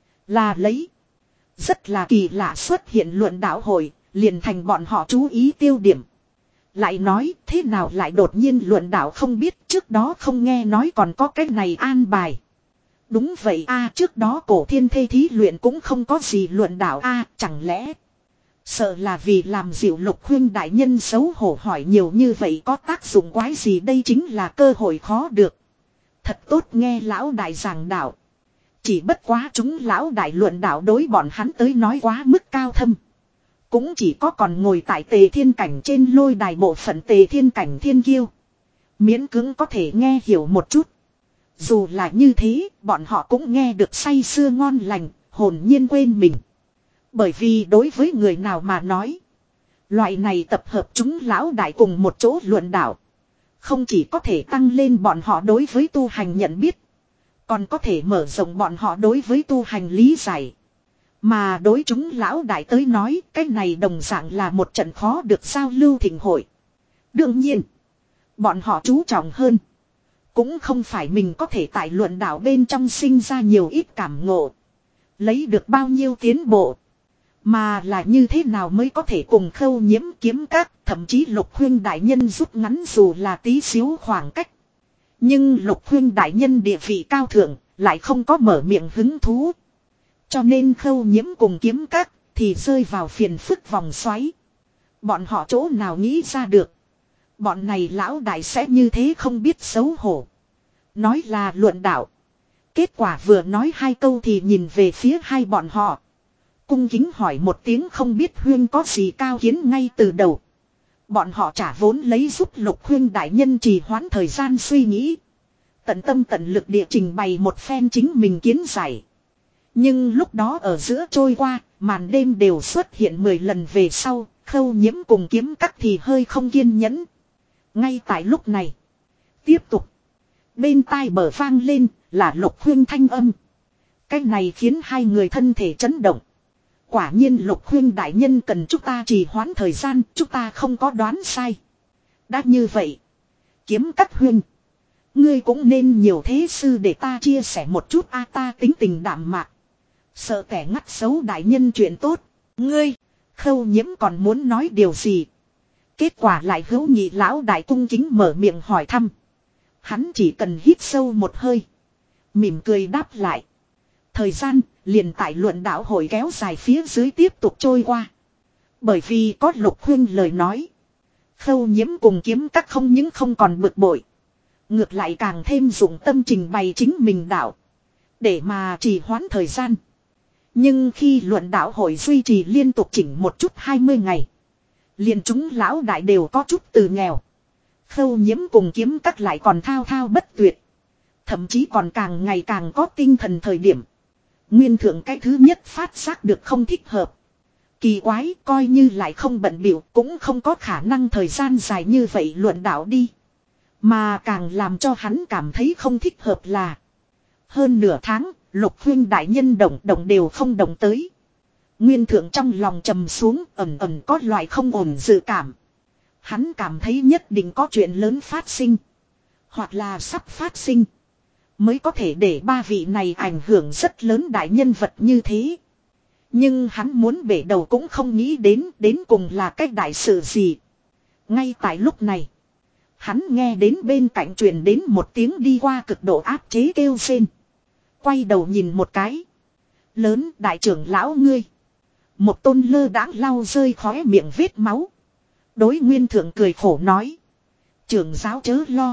Là lấy. Rất là kỳ lạ xuất hiện luận đạo hội, liền thành bọn họ chú ý tiêu điểm. Lại nói thế nào lại đột nhiên luận đạo, không biết trước đó không nghe nói còn có cái này an bài. Đúng vậy a, à, trước đó Cổ Thiên Thê thí luyện cũng không có gì luận đạo a, à, chẳng lẽ sợ là vì làm dịu Lục Huyên đại nhân xấu hổ hỏi nhiều như vậy có tác dụng quái gì, đây chính là cơ hội khó được. Thật tốt nghe lão đại giảng đạo. Chỉ bất quá chúng lão đại luận đạo đối bọn hắn tới nói quá mức cao thâm. Cũng chỉ có còn ngồi tại Tề Thiên Cảnh trên lôi đài bộ phận Tề Thiên Cảnh thiên kiêu miễn cưỡng có thể nghe hiểu một chút. Dù là như thế, bọn họ cũng nghe được say sưa ngon lành, hồn nhiên quên mình. Bởi vì đối với người nào mà nói, loại này tập hợp chúng lão đại cùng một chỗ luận đạo, không chỉ có thể tăng lên bọn họ đối với tu hành nhận biết, còn có thể mở rộng bọn họ đối với tu hành lý giải. Mà đối chúng lão đại tới nói, cái này đồng dạng là một trận khó được giao lưu thịnh hội. Đương nhiên, bọn họ chú trọng hơn cũng không phải mình có thể tại luận đạo bên trong sinh ra nhiều ít cảm ngộ, lấy được bao nhiêu tiến bộ, mà là như thế nào mới có thể cùng Khâu Nhiễm, Kiếm Các, thậm chí Lục Huyên đại nhân rút ngắn dù là tí xíu khoảng cách. Nhưng Lục Huyên đại nhân địa vị cao thượng, lại không có mở miệng hứng thú. Cho nên Khâu Nhiễm cùng Kiếm Các thì rơi vào phiền phức vòng xoáy. Bọn họ chỗ nào nghĩ ra được, bọn này lão đại sẽ như thế không biết xấu hổ. Nói là luận đạo, kết quả vừa nói hai câu thì nhìn về phía hai bọn họ, cung kính hỏi một tiếng không biết Huyên có gì cao kiến. Ngay từ đầu bọn họ trả vốn lấy giúp Lục Huyên đại nhân trì hoãn thời gian suy nghĩ, tận tâm tận lực địa trình bày một phen chính mình kiến giải. Nhưng lúc đó ở giữa trôi qua, màn đêm đều xuất hiện mười lần về sau, Khâu Nhiễm cùng Kiếm Các thì hơi không kiên nhẫn. Ngay tại lúc này, tiếp tục, bên tai bờ vang lên là Lục Huyên thanh âm. Cái này khiến hai người thân thể chấn động. Quả nhiên Lục Huyên đại nhân cần chúng ta trì hoãn thời gian, chúng ta không có đoán sai. Đã như vậy, Kiếm Các Huyên, ngươi cũng nên nhiều thế sư để ta chia sẻ một chút, a ta tính tình đạm mạc, sợ kẻ ngắt xấu đại nhân chuyện tốt. Ngươi, Khâu Nhiễm còn muốn nói điều gì, kết quả lại Hữu Nhị lão đại cung kính mở miệng hỏi thăm. Hắn chỉ cần hít sâu một hơi, mỉm cười đáp lại. Thời gian liền tại luận đạo hội kéo dài phía dưới tiếp tục trôi qua. Bởi vì có Lục Huynh lời nói. Khâu Nhiễm cùng Kiếm Các không những không còn bực bội. Ngược lại càng thêm dụng tâm trình bày chính mình đạo. Để mà trì hoãn thời gian. Nhưng khi luận đạo hội duy trì liên tục chỉnh một chút hai mươi ngày. Liền chúng lão đại đều có chút từ nghèo. Khâu Nhiễm cùng Kiếm Các lại còn thao thao bất tuyệt. Thậm chí còn càng ngày càng có tinh thần thời điểm. Nguyên thượng cái thứ nhất phát giác được không thích hợp. Kỳ quái, coi như lại không bận biểu cũng không có khả năng thời gian dài như vậy luận đạo đi. Mà càng làm cho hắn cảm thấy không thích hợp là hơn nửa tháng, Lục Huynh đại nhân động động đều không động tới. Nguyên thượng trong lòng trầm xuống, ẩn ẩn có loại không ổn dự cảm. Hắn cảm thấy nhất định có chuyện lớn phát sinh. Hoặc là sắp phát sinh. Mới có thể để ba vị này ảnh hưởng rất lớn đại nhân vật như thế. Nhưng hắn muốn bể đầu cũng không nghĩ đến, đến cùng là cái đại sự gì. Ngay tại lúc này, hắn nghe đến bên cạnh truyền đến một tiếng đi qua cực độ áp chế kêu rên. Quay đầu nhìn một cái. Lớn đại trưởng lão ngươi. Một tôn lơ đãng lau rơi khóe miệng vết máu. Đối Nguyên thượng cười khổ nói. Trưởng giáo chớ lo.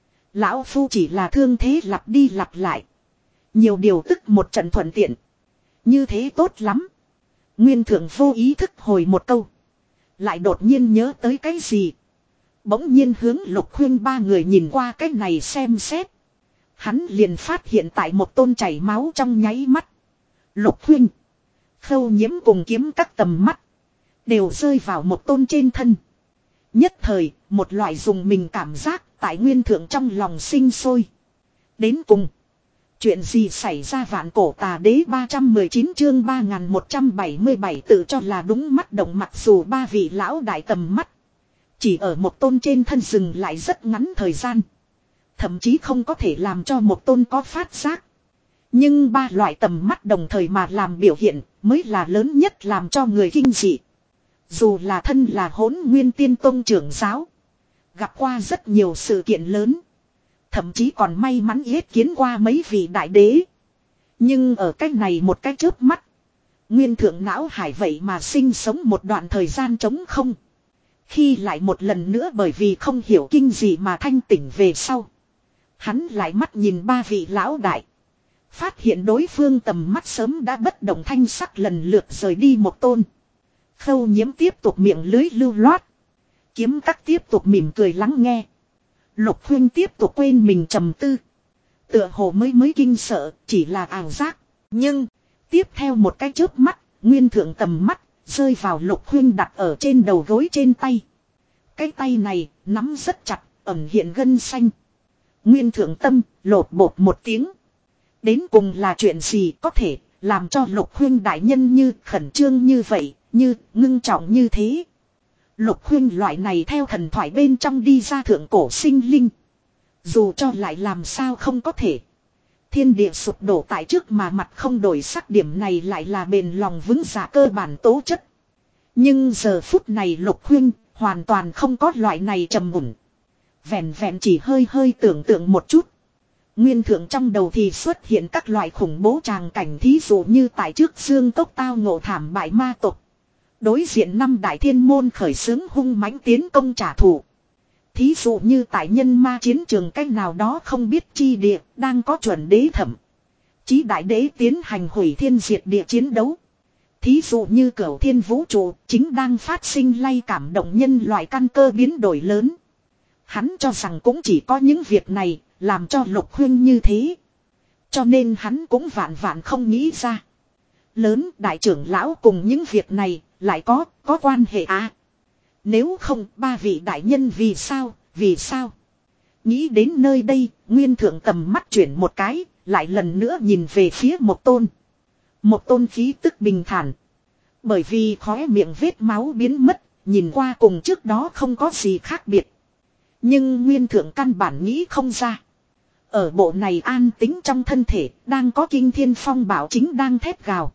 Lão phu chỉ là thương thế lặp đi lặp lại. Nhiều điều tức một trận thuận tiện. Như thế tốt lắm. Nguyên thượng vô ý thức hồi một câu. Lại đột nhiên nhớ tới cái gì. Bỗng nhiên hướng Lục Huynh ba người nhìn qua cái này xem xét. Hắn liền phát hiện tại một tôn chảy máu trong nháy mắt. Lục Huynh. Khâu Nhiễm cùng Kiếm Các tầm mắt. Đều rơi vào một tôn trên thân. Nhất thời, một loại dùng mình cảm giác tại Nguyên thượng trong lòng sinh sôi. Đến cùng. Chuyện gì xảy ra vạn cổ tà đế ba trăm mười chín chương ba nghìn một trăm bảy mươi bảy tự cho là đúng mắt động mặc dù ba vị lão đại tầm mắt. Chỉ ở một tôn trên thân dừng lại rất ngắn thời gian. Thậm chí không có thể làm cho một tôn có phát giác. Nhưng ba loại tầm mắt đồng thời mà làm biểu hiện mới là lớn nhất làm cho người kinh dị. Dù là thân là Hỗn Nguyên Tiên Tông trưởng giáo. Gặp qua rất nhiều sự kiện lớn. Thậm chí còn may mắn yết kiến qua mấy vị đại đế. Nhưng ở cách này một cái chớp mắt. Nguyên thượng não hải vậy mà sinh sống một đoạn thời gian trống không. Khi lại một lần nữa bởi vì không hiểu kinh gì mà thanh tỉnh về sau. Hắn lại mắt nhìn ba vị lão đại. Phát hiện đối phương tầm mắt sớm đã bất động thanh sắc lần lượt rời đi một tôn. Khâu Nhiễm tiếp tục miệng lưới lưu loát. Kiếm Các tiếp tục mỉm cười lắng nghe. Lục Huynh tiếp tục quên mình trầm tư. Tựa hồ mới mới kinh sợ, chỉ là ảo giác. Nhưng, tiếp theo một cái chớp mắt, Nguyên thượng tầm mắt, rơi vào Lục Huynh đặt ở trên đầu gối trên tay. Cái tay này, nắm rất chặt, ẩn hiện gân xanh. Nguyên thượng tâm, lột bột một tiếng. Đến cùng là chuyện gì có thể, làm cho Lục Huynh đại nhân như khẩn trương như vậy, như ngưng trọng như thế. Lục Huynh loại này theo thần thoại bên trong đi ra thượng cổ sinh linh. Dù cho lại làm sao không có thể. Thiên địa sụp đổ tại trước mà mặt không đổi sắc điểm này lại là bền lòng vững dạ cơ bản tố chất. Nhưng giờ phút này Lục Huynh hoàn toàn không có loại này trầm mùn. Vẹn vẹn chỉ hơi hơi tưởng tượng một chút. Nguyên thượng trong đầu thì xuất hiện các loại khủng bố tràng cảnh thí dụ như tại trước Dương Cốc tao ngộ thảm bại ma tộc. Đối diện năm đại thiên môn khởi xướng hung mãnh tiến công trả thù. Thí dụ như tại nhân ma chiến trường cách nào đó không biết chi địa đang có chuẩn đế thẩm. Chí đại đế tiến hành hủy thiên diệt địa chiến đấu. Thí dụ như cửu thiên vũ trụ chính đang phát sinh lay cảm động nhân loại căn cơ biến đổi lớn. Hắn cho rằng cũng chỉ có những việc này làm cho Lục Huynh như thế. Cho nên hắn cũng vạn vạn không nghĩ ra. Lớn đại trưởng lão cùng những việc này lại có, có quan hệ à. Nếu không ba vị đại nhân vì sao, vì sao. Nghĩ đến nơi đây, Nguyên thượng tầm mắt chuyển một cái, lại lần nữa nhìn về phía một tôn. Một tôn khí tức bình thản. Bởi vì khóe miệng vết máu biến mất, nhìn qua cùng trước đó không có gì khác biệt. Nhưng Nguyên thượng căn bản nghĩ không ra. Ở bộ này an tính trong thân thể, đang có kinh thiên phong bảo chính đang thét gào.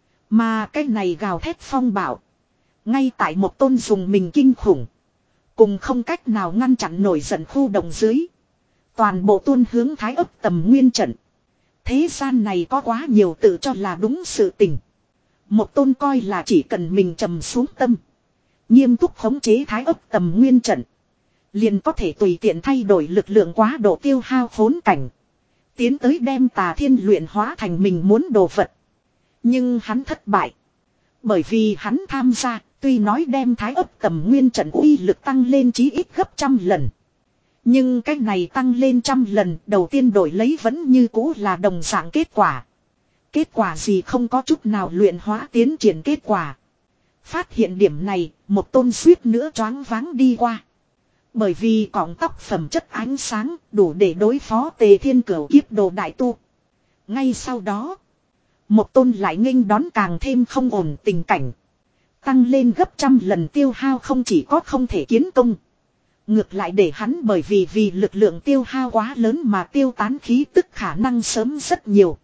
Mà cái này gào thét phong bảo. Ngay tại một tôn dùng mình kinh khủng. Cùng không cách nào ngăn chặn nổi giận khu động dưới. Toàn bộ tuôn hướng thái ấp tầm nguyên trận. Thế gian này có quá nhiều tự cho là đúng sự tình. Một tôn coi là chỉ cần mình trầm xuống tâm. Nghiêm túc khống chế thái ấp tầm nguyên trận. Liền có thể tùy tiện thay đổi lực lượng quá độ tiêu hao khốn cảnh. Tiến tới đem Tà Thiên luyện hóa thành mình muốn đồ vật. Nhưng hắn thất bại. Bởi vì hắn tham gia, tuy nói đem thái ấp tầm nguyên trận uy lực tăng lên chí ít gấp trăm lần. Nhưng cái này tăng lên trăm lần đầu tiên đổi lấy vẫn như cũ là đồng dạng kết quả. Kết quả gì không có chút nào luyện hóa tiến triển kết quả. Phát hiện điểm này, một tôn suýt nữa choáng váng đi qua. Bởi vì cọng tóc phẩm chất ánh sáng đủ để đối phó Tề Thiên Cửu kiếp đồ đại tu. Ngay sau đó, một tôn lại nghênh đón càng thêm không ổn tình cảnh. Tăng lên gấp trăm lần tiêu hao không chỉ có không thể kiến công. Ngược lại để hắn bởi vì vì lực lượng tiêu hao quá lớn mà tiêu tán khí tức khả năng sớm rất nhiều.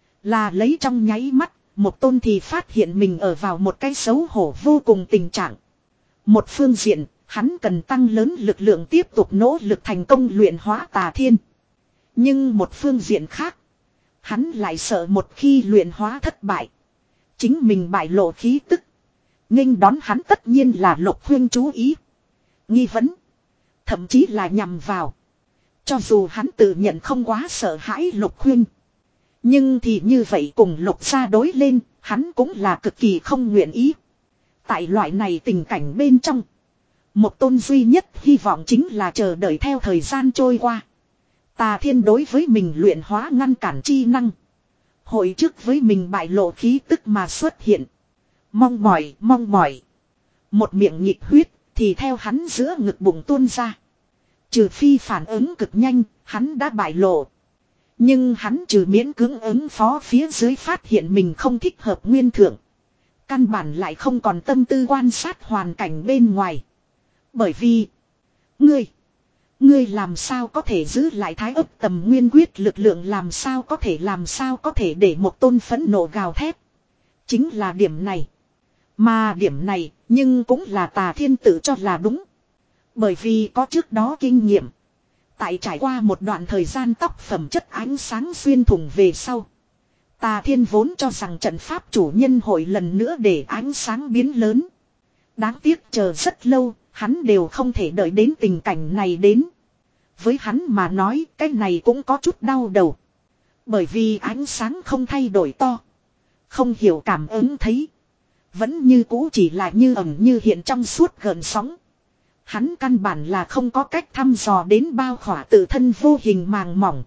Là lấy trong nháy mắt, một tôn thì phát hiện mình ở vào một cái xấu hổ vô cùng tình trạng. Một phương diện, hắn cần tăng lớn lực lượng tiếp tục nỗ lực thành công luyện hóa Tà Thiên. Nhưng một phương diện khác, hắn lại sợ một khi luyện hóa thất bại. Chính mình bại lộ khí tức. Nghênh đón hắn tất nhiên là Lục Huyên chú ý. Nghi vấn. Thậm chí là nhằm vào. Cho dù hắn tự nhận không quá sợ hãi Lục Huyên. Nhưng thì như vậy cùng Lục gia đối lên, hắn cũng là cực kỳ không nguyện ý. Tại loại này tình cảnh bên trong. Một tôn duy nhất hy vọng chính là chờ đợi theo thời gian trôi qua. Tà Thiên đối với mình luyện hóa ngăn cản chi năng. Hội trước với mình bại lộ khí tức mà xuất hiện. Mong mỏi, mong mỏi. Một miệng nhịp huyết thì theo hắn giữa ngực bụng tuôn ra. Trừ phi phản ứng cực nhanh, hắn đã bại lộ. Nhưng hắn trừ miễn cưỡng ứng phó phía dưới phát hiện mình không thích hợp nguyên thượng. Căn bản lại không còn tâm tư quan sát hoàn cảnh bên ngoài. Bởi vì, ngươi, ngươi làm sao có thể giữ lại thái ấp tầm nguyên quyết lực lượng làm sao có thể làm sao có thể để một tôn phẫn nộ gào thét. Chính là điểm này. Mà điểm này, nhưng cũng là Tà Thiên tự cho là đúng. Bởi vì có trước đó kinh nghiệm. Tại trải qua một đoạn thời gian tóc phẩm chất ánh sáng xuyên thủng về sau. Tà Thiên vốn cho rằng trận pháp chủ nhân hội lần nữa để ánh sáng biến lớn. Đáng tiếc chờ rất lâu, hắn đều không thể đợi đến tình cảnh này đến. Với hắn mà nói, cái này cũng có chút đau đầu. Bởi vì ánh sáng không thay đổi to. Không hiểu cảm ứng thấy. Vẫn như cũ chỉ là như ẩn như hiện trong suốt gợn sóng. Hắn căn bản là không có cách thăm dò đến bao khỏa tự thân vô hình màng mỏng.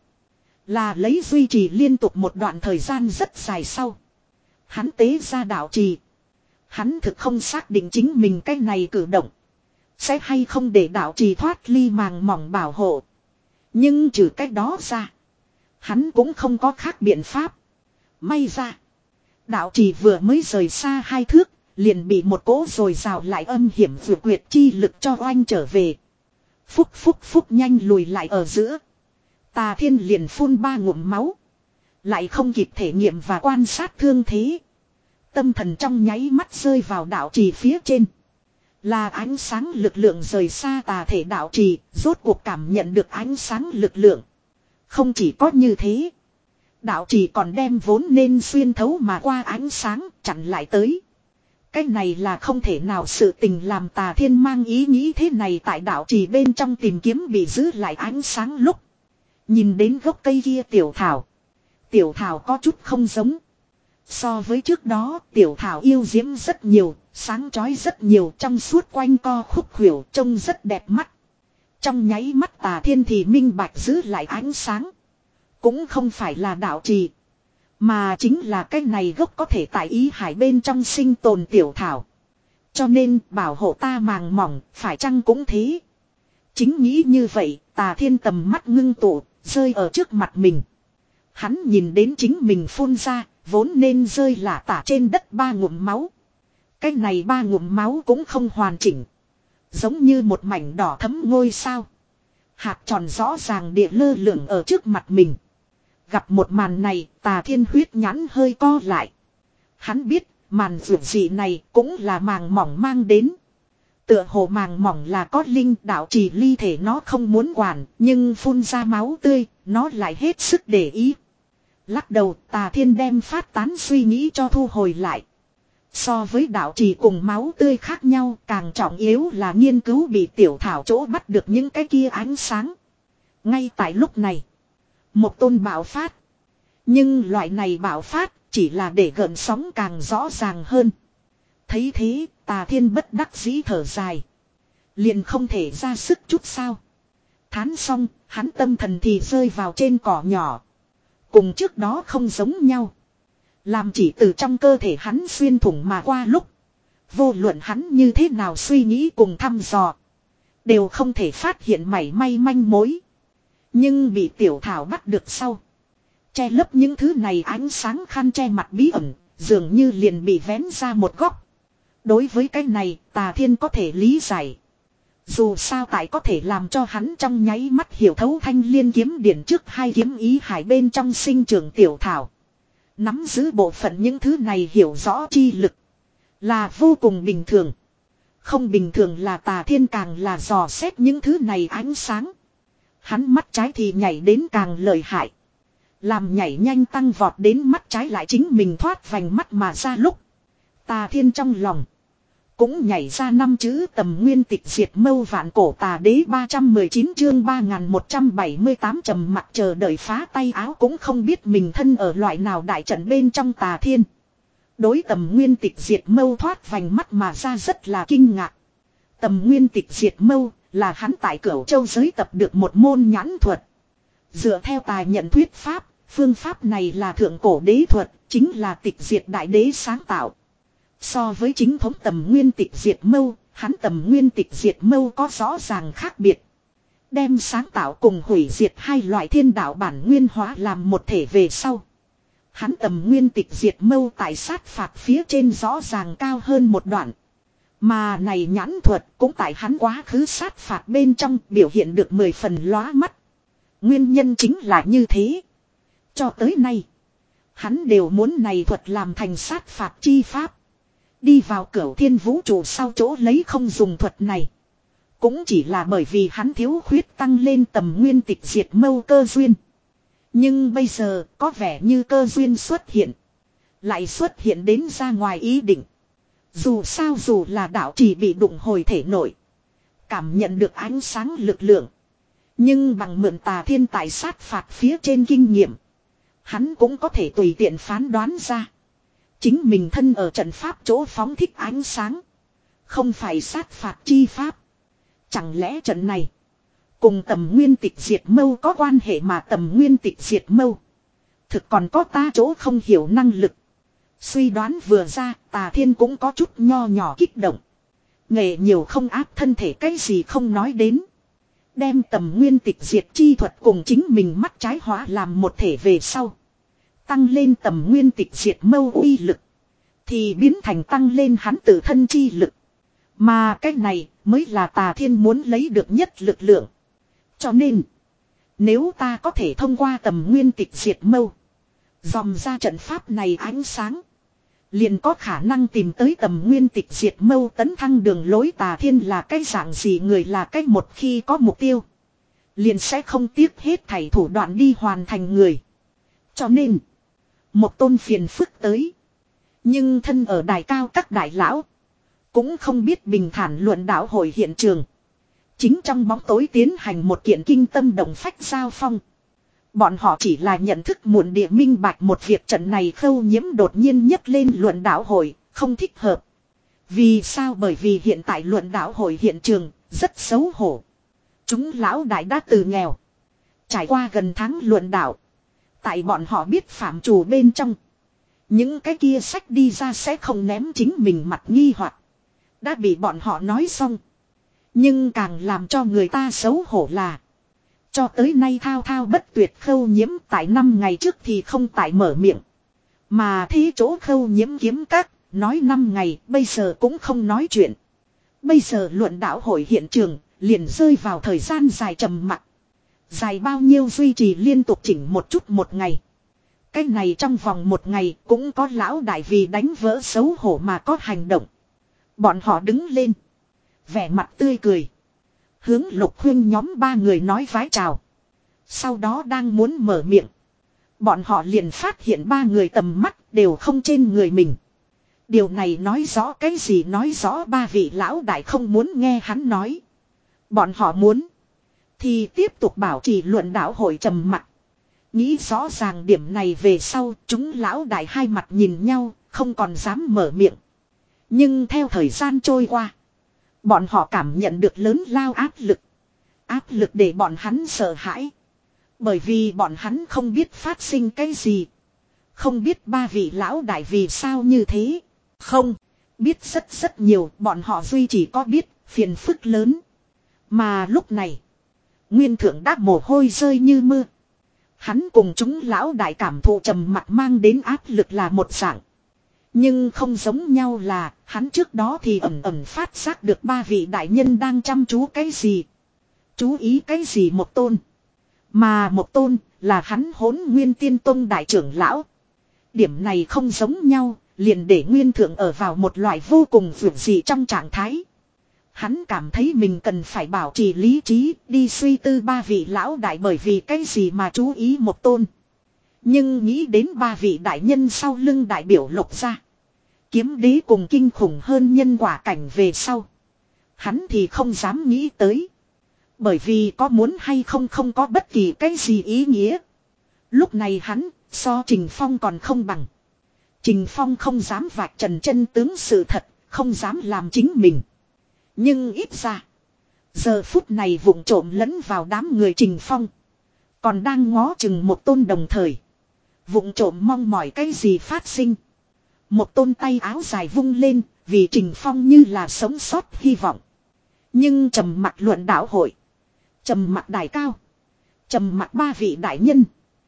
Là lấy duy trì liên tục một đoạn thời gian rất dài sau. Hắn tế ra đạo trì. Hắn thực không xác định chính mình cái này cử động. Sẽ hay không để đạo trì thoát ly màng mỏng bảo hộ. Nhưng trừ cái đó ra. Hắn cũng không có khác biện pháp. May ra. Đạo trì vừa mới rời xa hai thước. Liền bị một cỗ rồi rào lại âm hiểm vừa quyệt chi lực cho oanh trở về. Phúc phúc phúc nhanh lùi lại ở giữa. Tà Thiên liền phun ba ngụm máu. Lại không kịp thể nghiệm và quan sát thương thế. Tâm thần trong nháy mắt rơi vào đạo trì phía trên. Là ánh sáng lực lượng rời xa tà thể đạo trì, rốt cuộc cảm nhận được ánh sáng lực lượng. Không chỉ có như thế. Đạo trì còn đem vốn nên xuyên thấu mà qua ánh sáng chặn lại tới. Cái này là không thể nào sự tình làm Tà Thiên mang ý nghĩ thế này tại đạo trì bên trong tìm kiếm bị giữ lại ánh sáng lúc. Nhìn đến gốc cây kia tiểu thảo. Tiểu thảo có chút không giống. So với trước đó tiểu thảo yêu diễm rất nhiều, sáng chói rất nhiều trong suốt quanh co khúc khuỷu trông rất đẹp mắt. Trong nháy mắt Tà Thiên thì minh bạch giữ lại ánh sáng. Cũng không phải là đạo trì. Mà chính là cái này gốc có thể tại ý hải bên trong sinh tồn tiểu thảo. Cho nên bảo hộ ta màng mỏng, phải chăng cũng thế. Chính nghĩ như vậy, Tà Thiên tầm mắt ngưng tụ, rơi ở trước mặt mình. Hắn nhìn đến chính mình phun ra, vốn nên rơi lả tả trên đất ba ngụm máu. Cái này ba ngụm máu cũng không hoàn chỉnh. Giống như một mảnh đỏ thấm ngôi sao. Hạt tròn rõ ràng địa lơ lửng ở trước mặt mình. Gặp một màn này, Tà Thiên huyết nhãn hơi co lại. Hắn biết, màn vượt dị này cũng là màng mỏng mang đến. Tựa hồ màng mỏng là có linh đạo trì ly thể nó không muốn quản, nhưng phun ra máu tươi, nó lại hết sức để ý. Lắc đầu, Tà Thiên đem phát tán suy nghĩ cho thu hồi lại. So với đạo trì cùng máu tươi khác nhau, càng trọng yếu là nghiên cứu bị tiểu thảo chỗ bắt được những cái kia ánh sáng. Ngay tại lúc này, một tôn bạo phát. Nhưng loại này bạo phát chỉ là để gợn sóng càng rõ ràng hơn. Thấy thế, Tà Thiên bất đắc dĩ thở dài. Liền không thể ra sức chút sao. Thán xong, hắn tâm thần thì rơi vào trên cỏ nhỏ. Cùng trước đó không giống nhau. Làm chỉ từ trong cơ thể hắn xuyên thủng mà qua lúc. Vô luận hắn như thế nào suy nghĩ cùng thăm dò. Đều không thể phát hiện mảy may manh mối. Nhưng bị tiểu thảo bắt được sau. Che lấp những thứ này ánh sáng khăn che mặt bí ẩn. Dường như liền bị vén ra một góc. Đối với cái này, Tà Thiên có thể lý giải. Dù sao tại có thể làm cho hắn trong nháy mắt hiểu thấu thanh liên kiếm điển trước hai kiếm ý hải bên trong sinh trưởng tiểu thảo. Nắm giữ bộ phận những thứ này hiểu rõ chi lực. Là vô cùng bình thường. Không bình thường là Tà Thiên càng là dò xét những thứ này ánh sáng. Hắn mắt trái thì nhảy đến càng lợi hại. Làm nhảy nhanh tăng vọt đến mắt trái lại chính mình thoát vành mắt mà ra lúc. Tà Thiên trong lòng. Cũng nhảy ra năm chữ tầm nguyên tịch diệt mâu vạn cổ tà đế ba trăm mười chín chương ba nghìn một trăm bảy mươi tám trầm mặt chờ đợi phá tay áo cũng không biết mình thân ở loại nào đại trận bên trong Tà Thiên. Đối tầm nguyên tịch diệt mâu thoát vành mắt mà ra rất là kinh ngạc. Tầm nguyên tịch diệt mâu là hắn tại Cửu Châu giới tập được một môn nhãn thuật. Dựa theo tài nhận thuyết pháp, phương pháp này là thượng cổ đế thuật, chính là tịch diệt đại đế sáng tạo. So với chính thống tầm nguyên tịch diệt mâu, hắn tầm nguyên tịch diệt mâu có rõ ràng khác biệt. Đem sáng tạo cùng hủy diệt hai loại thiên đạo bản nguyên hóa làm một thể về sau. Hắn tầm nguyên tịch diệt mâu tại sát phạt phía trên rõ ràng cao hơn một đoạn. Mà này nhãn thuật cũng tại hắn quá khứ sát phạt bên trong biểu hiện được mười phần lóa mắt. Nguyên nhân chính là như thế. Cho tới nay, hắn đều muốn này thuật làm thành sát phạt chi pháp. Đi vào Cửu Thiên vũ trụ sau chỗ lấy không dùng thuật này. Cũng chỉ là bởi vì hắn thiếu khuyết tăng lên tầm nguyên tịch diệt mâu cơ duyên. Nhưng bây giờ có vẻ như cơ duyên xuất hiện. Lại xuất hiện đến ra ngoài ý định. Dù sao dù là đạo chỉ bị đụng hồi thể nổi. Cảm nhận được ánh sáng lực lượng. Nhưng bằng mượn Tà Thiên tại sát phạt phía trên kinh nghiệm. Hắn cũng có thể tùy tiện phán đoán ra. Chính mình thân ở trận pháp chỗ phóng thích ánh sáng. Không phải sát phạt chi pháp. Chẳng lẽ trận này cùng tầm nguyên tịch diệt mâu có quan hệ mà tầm nguyên tịch diệt mâu. Thực còn có ta chỗ không hiểu năng lực. Suy đoán vừa ra, Tà Thiên cũng có chút nho nhỏ kích động. Nghệ nhiều không áp thân thể cái gì không nói đến. Đem tầm nguyên tịch diệt chi thuật cùng chính mình mắt trái hóa làm một thể về sau. Tăng lên tầm nguyên tịch diệt mâu uy lực. Thì biến thành tăng lên hắn tự thân chi lực. Mà cái này mới là Tà Thiên muốn lấy được nhất lực lượng. Cho nên, nếu ta có thể thông qua tầm nguyên tịch diệt mâu. Dòm ra trận pháp này ánh sáng. Liền có khả năng tìm tới tầm nguyên tịch diệt mâu tấn thăng đường lối. Tà Thiên là cái dạng gì người là cái một khi có mục tiêu. Liền sẽ không tiếc hết thảy thủ đoạn đi hoàn thành người. Cho nên, một tôn phiền phức tới. Nhưng thân ở đài cao các đại lão. Cũng không biết bình thản luận đạo hội hiện trường. Chính trong bóng tối tiến hành một kiện kinh tâm động phách giao phong. Bọn họ chỉ là nhận thức muộn địa minh bạch một việc trận này Khâu Nhiễm đột nhiên nhấc lên luận đạo hội, không thích hợp. Vì sao? Bởi vì hiện tại luận đạo hội hiện trường, rất xấu hổ. Chúng lão đại đã từ nghèo. Trải qua gần tháng luận đạo. Tại bọn họ biết phạm trù bên trong. Những cái kia sách đi ra sẽ không ném chính mình mặt nghi hoặc đã bị bọn họ nói xong. Nhưng càng làm cho người ta xấu hổ là. Cho tới nay thao thao bất tuyệt Khâu Nhiễm tại năm ngày trước thì không tại mở miệng. Mà thế chỗ Khâu Nhiễm kiếm các, nói năm ngày, bây giờ cũng không nói chuyện. Bây giờ luận đạo hội hiện trường, liền rơi vào thời gian dài trầm mặc. Dài bao nhiêu duy trì liên tục chỉnh một chút một ngày. Cái này trong vòng một ngày cũng có lão đại vì đánh vỡ xấu hổ mà có hành động. Bọn họ đứng lên. Vẻ mặt tươi cười. Hướng Lục Huyên nhóm ba người nói vái chào. Sau đó đang muốn mở miệng. Bọn họ liền phát hiện ba người tầm mắt đều không trên người mình. Điều này nói rõ cái gì, nói rõ ba vị lão đại không muốn nghe hắn nói. Bọn họ muốn thì tiếp tục bảo trì luận đạo hội trầm mặc. Nghĩ rõ ràng điểm này về sau, chúng lão đại hai mặt nhìn nhau, không còn dám mở miệng. Nhưng theo thời gian trôi qua, bọn họ cảm nhận được lớn lao áp lực. Áp lực để bọn hắn sợ hãi. Bởi vì bọn hắn không biết phát sinh cái gì. Không biết ba vị lão đại vì sao như thế. Không, biết rất rất nhiều, bọn họ duy chỉ có biết, phiền phức lớn. Mà lúc này, Nguyên Thượng đã mồ hôi rơi như mưa. Hắn cùng chúng lão đại cảm thụ trầm mặc mang đến áp lực là một dạng. Nhưng không giống nhau là, hắn trước đó thì ẩn ẩn phát giác được ba vị đại nhân đang chăm chú cái gì. Chú ý cái gì Một Tôn. Mà Một Tôn là hắn Hỗn Nguyên Tiên Tông đại trưởng lão. Điểm này không giống nhau, liền để Nguyên Thượng ở vào một loại vô cùng vượt dị trong trạng thái. Hắn cảm thấy mình cần phải bảo trì lý trí, đi suy tư ba vị lão đại bởi vì cái gì mà chú ý Một Tôn. Nhưng nghĩ đến ba vị đại nhân sau lưng đại biểu Lục gia, Kiếm Đế cùng kinh khủng hơn nhân quả cảnh về sau, hắn thì không dám nghĩ tới. Bởi vì có muốn hay không không có bất kỳ cái gì ý nghĩa. Lúc này hắn, so Trình Phong còn không bằng. Trình Phong không dám vạch trần chân tướng sự thật, không dám làm chính mình. Nhưng ít ra, giờ phút này vụng trộm lẫn vào đám người Trình Phong, còn đang ngó chừng Một Tôn đồng thời, vụng trộm mong mỏi cái gì phát sinh. Một Tôn tay áo dài vung lên, vì Trình Phong như là sống sót hy vọng. Nhưng trầm mặc luận đạo hội, trầm mặc đại cao, trầm mặc ba vị đại nhân,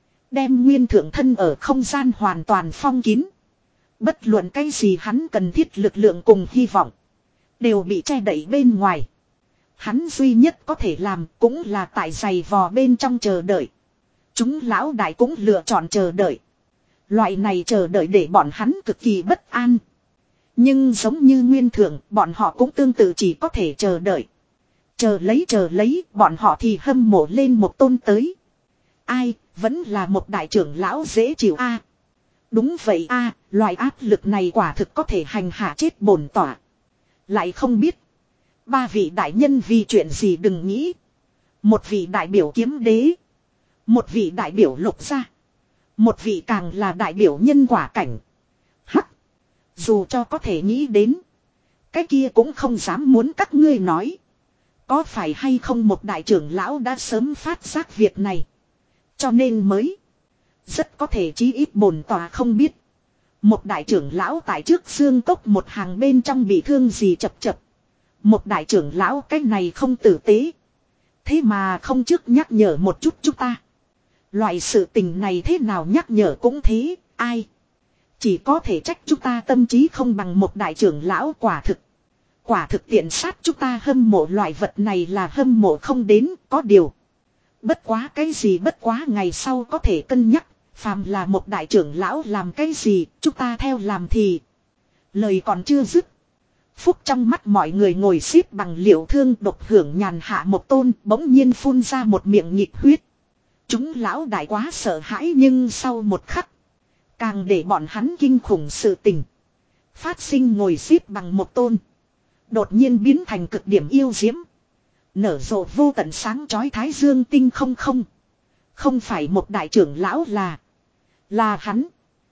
đem Nguyên Thượng thân ở không gian hoàn toàn phong kín. Bất luận cái gì hắn cần thiết lực lượng cùng hy vọng, đều bị che đậy bên ngoài. Hắn duy nhất có thể làm cũng là tại giày vò bên trong chờ đợi. Chúng lão đại cũng lựa chọn chờ đợi. Loại này chờ đợi để bọn hắn cực kỳ bất an. Nhưng giống như Nguyên Thượng, bọn họ cũng tương tự chỉ có thể chờ đợi. Chờ lấy chờ lấy, bọn họ thì hâm mộ lên Một Tôn tới. Ai, vẫn là một đại trưởng lão dễ chịu a. Đúng vậy a, loại áp lực này quả thực có thể hành hạ chết bổn tỏa. Lại không biết, ba vị đại nhân vì chuyện gì đừng nghĩ. Một vị đại biểu Kiếm Đế, một vị đại biểu Lục gia, một vị càng là đại biểu nhân quả cảnh. Hắc, dù cho có thể nghĩ đến, cái kia cũng không dám muốn các ngươi nói. Có phải hay không một đại trưởng lão đã sớm phát giác việc này, cho nên mới. Rất có thể chí ít bổn tòa không biết. Một đại trưởng lão tại trước xương cốc một hàng bên trong bị thương gì chập chập. Một đại trưởng lão cái này không tử tế. Thế mà không trước nhắc nhở một chút chúng ta. Loại sự tình này thế nào nhắc nhở cũng thế, ai. Chỉ có thể trách chúng ta tâm trí không bằng một đại trưởng lão quả thực. Quả thực tiện sát chúng ta hâm mộ loại vật này là hâm mộ không đến, có điều. Bất quá cái gì bất quá ngày sau có thể cân nhắc, phàm là một đại trưởng lão làm cái gì, chúng ta theo làm thì. Lời còn chưa dứt. Phúc trong mắt mọi người ngồi xếp bằng liệu thương độc hưởng nhàn hạ Một Tôn bỗng nhiên phun ra một miệng nhịp huyết. Chúng lão đại quá sợ hãi nhưng sau một khắc, càng để bọn hắn kinh khủng sự tình. Phát sinh ngồi xếp bằng Một Tôn, đột nhiên biến thành cực điểm yêu diễm. Nở rộ vô tận sáng chói thái dương tinh không không. Không phải một đại trưởng lão là. Là hắn.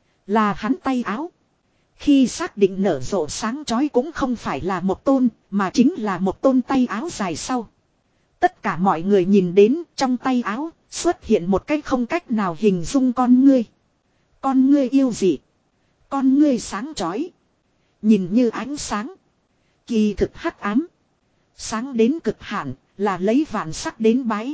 Là hắn tay áo. Khi xác định nở rộ sáng chói cũng không phải là Một Tôn, mà chính là Một Tôn tay áo dài sau. Tất cả mọi người nhìn đến trong tay áo xuất hiện một cái không cách nào hình dung con ngươi. Con ngươi yêu dị. Con ngươi sáng chói. Nhìn như ánh sáng. Kỳ thực hắc ám. Sáng đến cực hạn là lấy vạn sắc đến bái.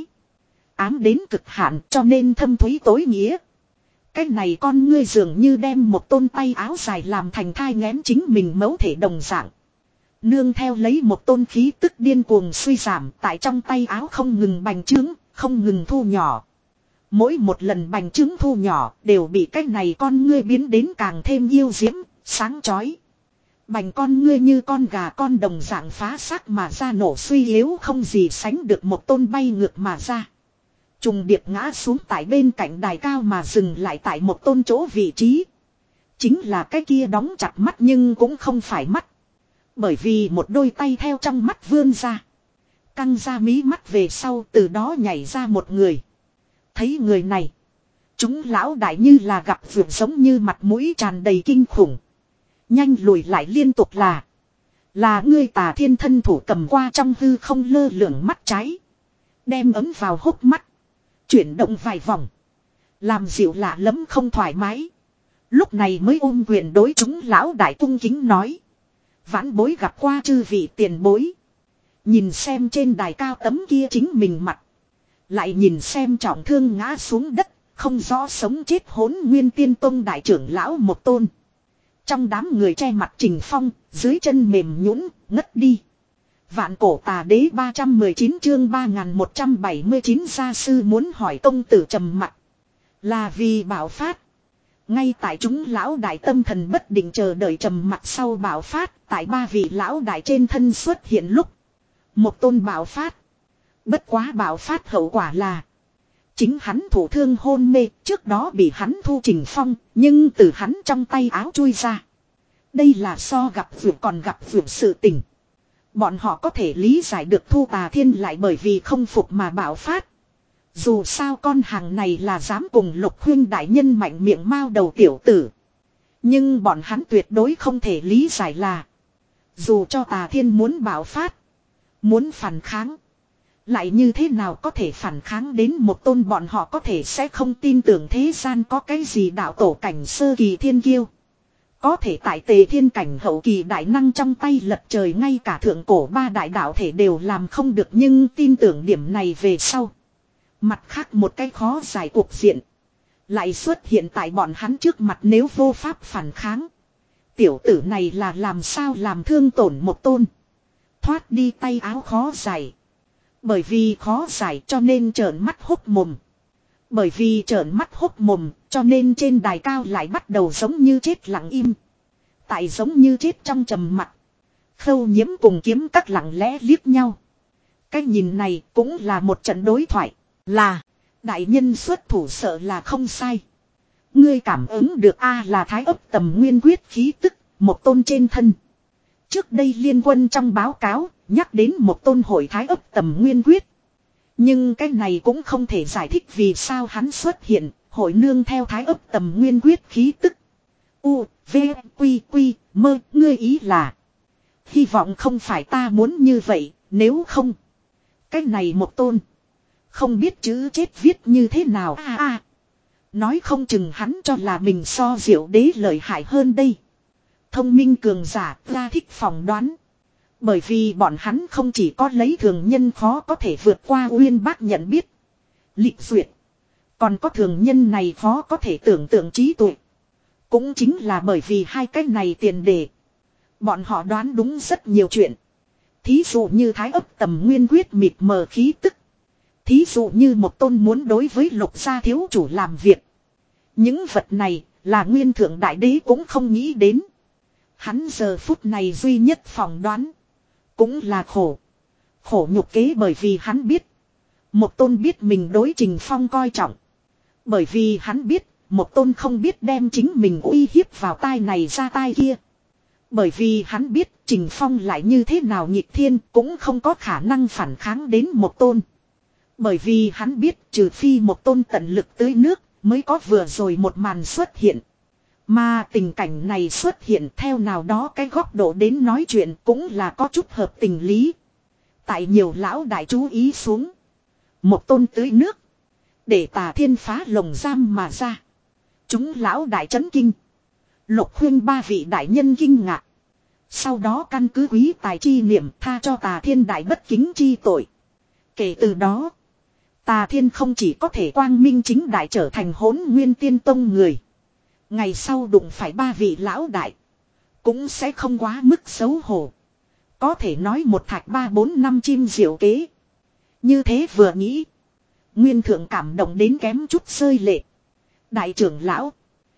Ám đến cực hạn cho nên thâm thúy tối nghĩa. Cái này con ngươi dường như đem Một Tôn tay áo dài làm thành thai nghén chính mình mẫu thể đồng dạng. Nương theo lấy Một Tôn khí tức điên cuồng suy giảm tại trong tay áo không ngừng bành trướng, không ngừng thu nhỏ. Mỗi một lần bành trướng thu nhỏ đều bị cái này con ngươi biến đến càng thêm yêu diễm, sáng chói. Bành con ngươi như con gà con đồng dạng phá xác mà ra nổ suy yếu không gì sánh được Một Tôn bay ngược mà ra. Trùng điệp ngã xuống tại bên cạnh đài cao mà dừng lại tại một tôn chỗ vị trí. Chính là cái kia đóng chặt mắt nhưng cũng không phải mắt. Bởi vì một đôi tay theo trong mắt vươn ra. Căng ra mí mắt về sau từ đó nhảy ra một người. Thấy người này. Chúng lão đại như là gặp vượt giống như mặt mũi tràn đầy kinh khủng. Nhanh lùi lại liên tục là. Là ngươi Tà Thiên thân thủ cầm qua trong hư không lơ lửng mắt trái. Đem ấm vào hốc mắt. Chuyển động vài vòng. Làm dịu lạ lẫm không thoải mái. Lúc này mới ôm quyền đối chúng lão đại cung kính nói. Vãn bối gặp qua chư vị tiền bối. Nhìn xem trên đài cao tấm kia chính mình mặt. Lại nhìn xem trọng thương ngã xuống đất. Không rõ sống chết hỗn nguyên tiên tông đại trưởng lão một tôn. Trong đám người che mặt Trình Phong, dưới chân mềm nhũn ngất đi. Vạn cổ tà đế ba trăm mười chín chương ba nghìn một trăm bảy mươi chín gia sư muốn hỏi công tử trầm mặt. Là vì bạo phát. Ngay tại chúng lão đại tâm thần bất định chờ đợi trầm mặt sau bạo phát. Tại ba vị lão đại trên thân xuất hiện lúc. Một tôn bạo phát. Bất quá bạo phát hậu quả là. Chính hắn thủ thương hôn mê, trước đó bị hắn thu Trình Phong, nhưng từ hắn trong tay áo chui ra. Đây là so gặp vượt còn gặp vượt sự tình. Bọn họ có thể lý giải được Thu Tà Thiên lại bởi vì không phục mà bạo phát. Dù sao con hàng này là dám cùng Lục Huyên đại nhân mạnh miệng mao đầu tiểu tử. Nhưng bọn hắn tuyệt đối không thể lý giải là. Dù cho Tà Thiên muốn bạo phát, muốn phản kháng. Lại như thế nào có thể phản kháng đến một tôn bọn họ có thể sẽ không tin tưởng thế gian có cái gì đạo tổ cảnh sơ kỳ thiên kiêu. Có thể tại Tề Thiên cảnh hậu kỳ đại năng trong tay lật trời ngay cả thượng cổ ba đại đạo thể đều làm không được nhưng tin tưởng điểm này về sau. Mặt khác một cái khó giải cuộc diện. Lại xuất hiện tại bọn hắn trước mặt nếu vô pháp phản kháng. Tiểu tử này là làm sao làm thương tổn một tôn. Thoát đi tay áo khó giải. Bởi vì khó giải cho nên trợn mắt hốc mồm. Bởi vì trợn mắt hốc mồm cho nên trên đài cao lại bắt đầu giống như chết lặng im. Tại giống như chết trong trầm mặc. Khâu Nhiễm cùng Kiếm Các lặng lẽ liếc nhau. Cái nhìn này cũng là một trận đối thoại. Là đại nhân xuất thủ sợ là không sai. Ngươi cảm ứng được a là thái ấp tầm nguyên quyết khí tức một tôn trên thân. Trước đây liên quân trong báo cáo nhắc đến một tôn hội thái ấp tầm nguyên quyết. Nhưng cái này cũng không thể giải thích vì sao hắn xuất hiện, hội nương theo thái ấp tầm nguyên quyết khí tức. U, V, Quy, Quy, mơ, ngươi ý là. Hy vọng không phải ta muốn như vậy, nếu không. Cái này một tôn. Không biết chữ chết viết như thế nào a a. Nói không chừng hắn cho là mình so diệu đế lợi hại hơn đây. Thông minh cường giả ra thích phỏng đoán. Bởi vì bọn hắn không chỉ có lấy thường nhân khó có thể vượt qua uyên bác nhận biết. Lịch duyệt. Còn có thường nhân này khó có thể tưởng tượng trí tuệ. Cũng chính là bởi vì hai cái này tiền đề. Bọn họ đoán đúng rất nhiều chuyện. Thí dụ như thái ấp tầm nguyên quyết mịt mờ khí tức. Thí dụ như một tôn muốn đối với Lục gia thiếu chủ làm việc. Những vật này là nguyên thượng đại đế cũng không nghĩ đến. Hắn giờ phút này duy nhất phỏng đoán. Cũng là khổ. Khổ nhục kế bởi vì hắn biết. Một tôn biết mình đối Trình Phong coi trọng. Bởi vì hắn biết. Một tôn không biết đem chính mình uy hiếp vào tai này ra tai kia. Bởi vì hắn biết Trình Phong lại như thế nào nghịch thiên cũng không có khả năng phản kháng đến một tôn. Bởi vì hắn biết trừ phi một tôn tận lực tưới nước mới có vừa rồi một màn xuất hiện. Mà tình cảnh này xuất hiện theo nào đó cái góc độ đến nói chuyện cũng là có chút hợp tình lý. Tại nhiều lão đại chú ý xuống. Một tôn tưới nước. Để Tà Thiên phá lồng giam mà ra. Chúng lão đại chấn kinh. Lục Huyên ba vị đại nhân kinh ngạc. Sau đó căn cứ quý tài chi niệm tha cho Tà Thiên đại bất kính chi tội. Kể từ đó. Tà Thiên không chỉ có thể quang minh chính đại trở thành hỗn nguyên tiên tông người. Ngày sau đụng phải ba vị lão đại. Cũng sẽ không quá mức xấu hổ. Có thể nói một thạch ba bốn năm chim diệu kế. Như thế vừa nghĩ. Nguyên thượng cảm động đến kém chút rơi lệ. Đại trưởng lão.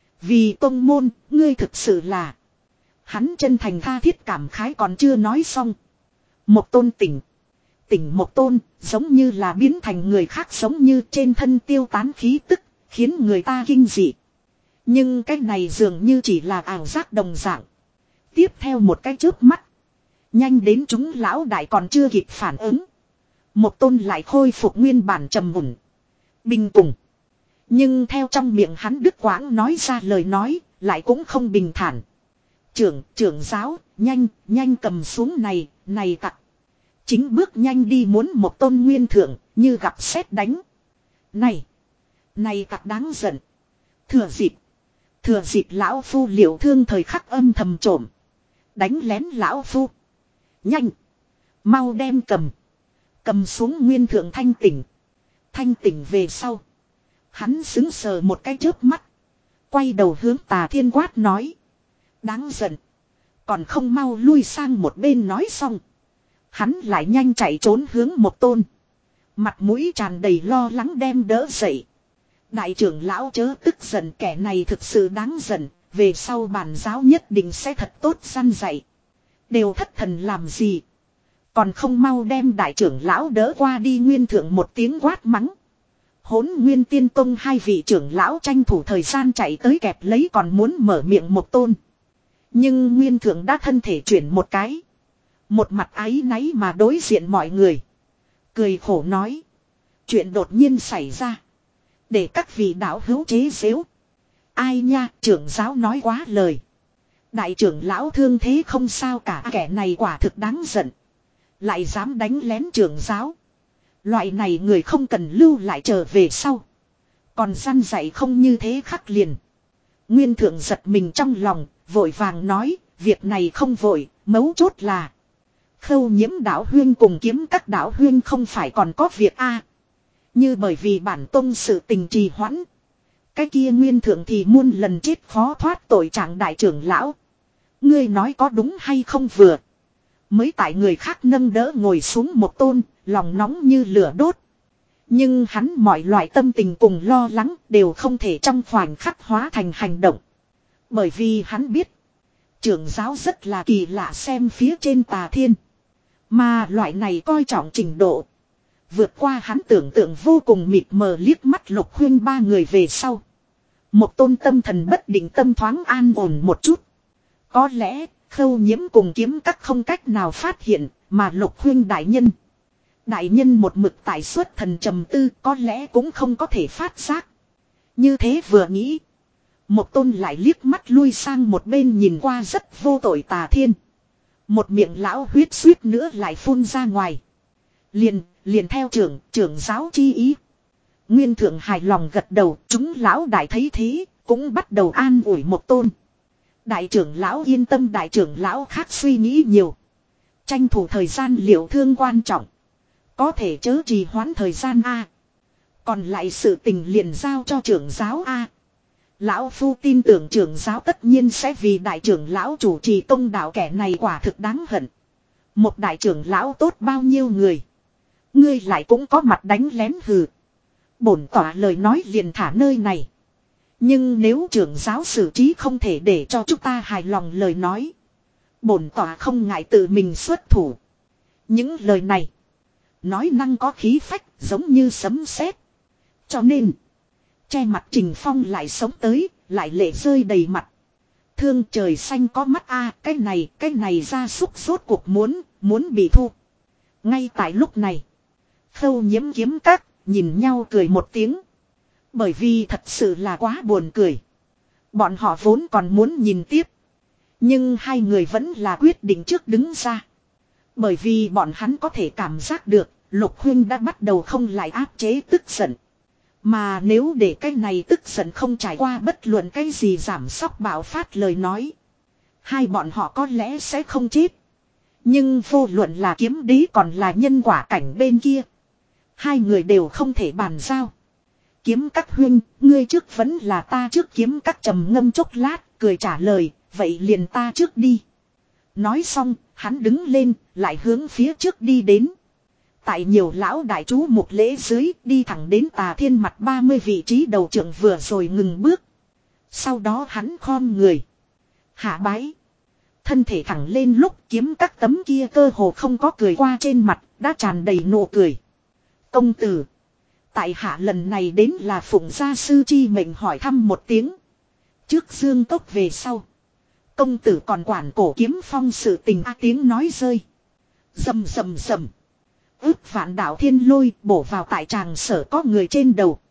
Vì tông môn, ngươi thực sự là. Hắn chân thành tha thiết cảm khái còn chưa nói xong. Một tôn tỉnh. tỉnh một tôn, giống như là biến thành người khác, giống như trên thân tiêu tán khí tức, khiến người ta kinh dị. Nhưng cái này dường như chỉ là ảo giác đồng dạng. Tiếp theo một cái chớp mắt, nhanh đến chúng lão đại còn chưa kịp phản ứng. Một tôn lại khôi phục nguyên bản trầm ổn, bình tùng. Nhưng theo trong miệng hắn đứt quãng nói ra lời nói, lại cũng không bình thản. Trưởng, trưởng giáo, nhanh, nhanh cầm xuống này, này tặc. Chính bước nhanh đi muốn một tôn nguyên thượng, như gặp sét đánh. Này, này tặc đáng giận. Thừa dịp, thừa dịp lão phu liệu thương thời khắc âm thầm trộm. Đánh lén lão phu. Nhanh, mau đem cầm. Cầm xuống nguyên thượng thanh tỉnh. Thanh tỉnh về sau. Hắn xứng sờ một cái chớp mắt. Quay đầu hướng Tà Thiên quát nói. Đáng giận. Còn không mau lui sang một bên nói xong. Hắn lại nhanh chạy trốn hướng một tôn. Mặt mũi tràn đầy lo lắng đem đỡ dậy. Đại trưởng lão chớ tức giận, kẻ này thực sự đáng giận. Về sau bản giáo nhất định sẽ thật tốt săn dạy. Đều thất thần làm gì. Còn không mau đem đại trưởng lão đỡ qua đi. Nguyên thượng một tiếng quát mắng. Hỗn Nguyên Tiên Tông hai vị trưởng lão tranh thủ thời gian chạy tới kẹp lấy còn muốn mở miệng một tôn. Nhưng Nguyên thượng đã thân thể chuyển một cái. Một mặt áy náy mà đối diện mọi người. Cười khổ nói. Chuyện đột nhiên xảy ra. Để các vị đạo hữu chế giễu. Ai nha, trưởng giáo nói quá lời. Đại trưởng lão thương thế không sao cả, kẻ này quả thực đáng giận. Lại dám đánh lén trưởng giáo. Loại này người không cần lưu lại trở về sau. Còn săn dạy không như thế khắc liền. Nguyên thượng giật mình trong lòng, vội vàng nói, việc này không vội, mấu chốt là. Khâu Nhiễm đạo huyên cùng Kiếm Các đạo huyên không phải còn có việc a Như bởi vì bản tông sự tình trì hoãn. Cái kia Nguyên thượng thì muôn lần chết khó thoát tội trạng đại trưởng lão. Ngươi nói có đúng hay không vừa. Mới tại người khác nâng đỡ ngồi xuống một tôn, lòng nóng như lửa đốt. Nhưng hắn mọi loại tâm tình cùng lo lắng đều không thể trong khoảnh khắc hóa thành hành động. Bởi vì hắn biết, trưởng giáo rất là kỳ lạ xem phía trên Tà Thiên. Mà loại này coi trọng trình độ. Vượt qua hắn tưởng tượng vô cùng mịt mờ liếc mắt Lục Huyên ba người về sau. Một tôn tâm thần bất định tâm thoáng an ổn một chút. Có lẽ Khâu Nhiễm cùng Kiếm Các không cách nào phát hiện, mà Lục Huyên đại nhân. Đại nhân một mực tại xuất thần trầm tư có lẽ cũng không có thể phát giác. Như thế vừa nghĩ. Một tôn lại liếc mắt lui sang một bên nhìn qua rất vô tội Tà Thiên. Một miệng lão huyết suýt nữa lại phun ra ngoài. Liền, liền theo trưởng, trưởng giáo chi ý. Nguyên thượng hài lòng gật đầu, chúng lão đại thấy thế, cũng bắt đầu an ủi một tôn. Đại trưởng lão yên tâm, đại trưởng lão khác suy nghĩ nhiều. Tranh thủ thời gian liệu thương quan trọng. Có thể chớ trì hoãn thời gian A. Còn lại sự tình liền giao cho trưởng giáo A. Lão phu tin tưởng trưởng giáo tất nhiên sẽ vì đại trưởng lão chủ trì công đạo, kẻ này quả thực đáng hận. Một đại trưởng lão tốt bao nhiêu người. Ngươi lại cũng có mặt đánh lén hừ. Bổn tỏa lời nói liền thả nơi này. Nhưng nếu trưởng giáo xử trí không thể để cho chúng ta hài lòng lời nói. Bổn tỏa không ngại tự mình xuất thủ. Những lời này. Nói năng có khí phách giống như sấm sét. Cho nên. Che mặt Trình Phong lại sống tới. Lại lệ rơi đầy mặt. Thương trời xanh có mắt a, cái này, cái này ra xúc rốt cuộc muốn, muốn bị thu. Ngay tại lúc này. Khâu Nhiễm Kiếm Các nhìn nhau cười một tiếng. Bởi vì thật sự là quá buồn cười. Bọn họ vốn còn muốn nhìn tiếp. Nhưng hai người vẫn là quyết định trước đứng ra. Bởi vì bọn hắn có thể cảm giác được Lục Huyên đã bắt đầu không lại áp chế tức giận. Mà nếu để cái này tức giận không trải qua bất luận cái gì giảm sóc bạo phát lời nói. Hai bọn họ có lẽ sẽ không chết. Nhưng vô luận là Kiếm Đế còn là nhân quả cảnh bên kia. Hai người đều không thể bàn giao. Kiếm Các huynh, ngươi trước vẫn là ta trước. Kiếm Các trầm ngâm chốc lát, cười trả lời, vậy liền ta trước đi. Nói xong, hắn đứng lên, lại hướng phía trước đi đến. Tại nhiều lão đại chú một lễ dưới, đi thẳng đến Tà Thiên mặt ba mươi vị trí đầu trưởng vừa rồi ngừng bước. Sau đó hắn khom người. Hạ bái. Thân thể thẳng lên lúc Kiếm Các tấm kia cơ hồ không có cười qua trên mặt, đã tràn đầy nụ cười. Công tử. Tại hạ lần này đến là phụng gia sư chi mệnh hỏi thăm một tiếng. Trước dương cốc về sau. Công tử còn quản cổ kiếm phong sự tình a tiếng nói rơi. Rầm rầm rầm. Ước vạn đạo thiên lôi bổ vào tại tràng sở có người trên đầu.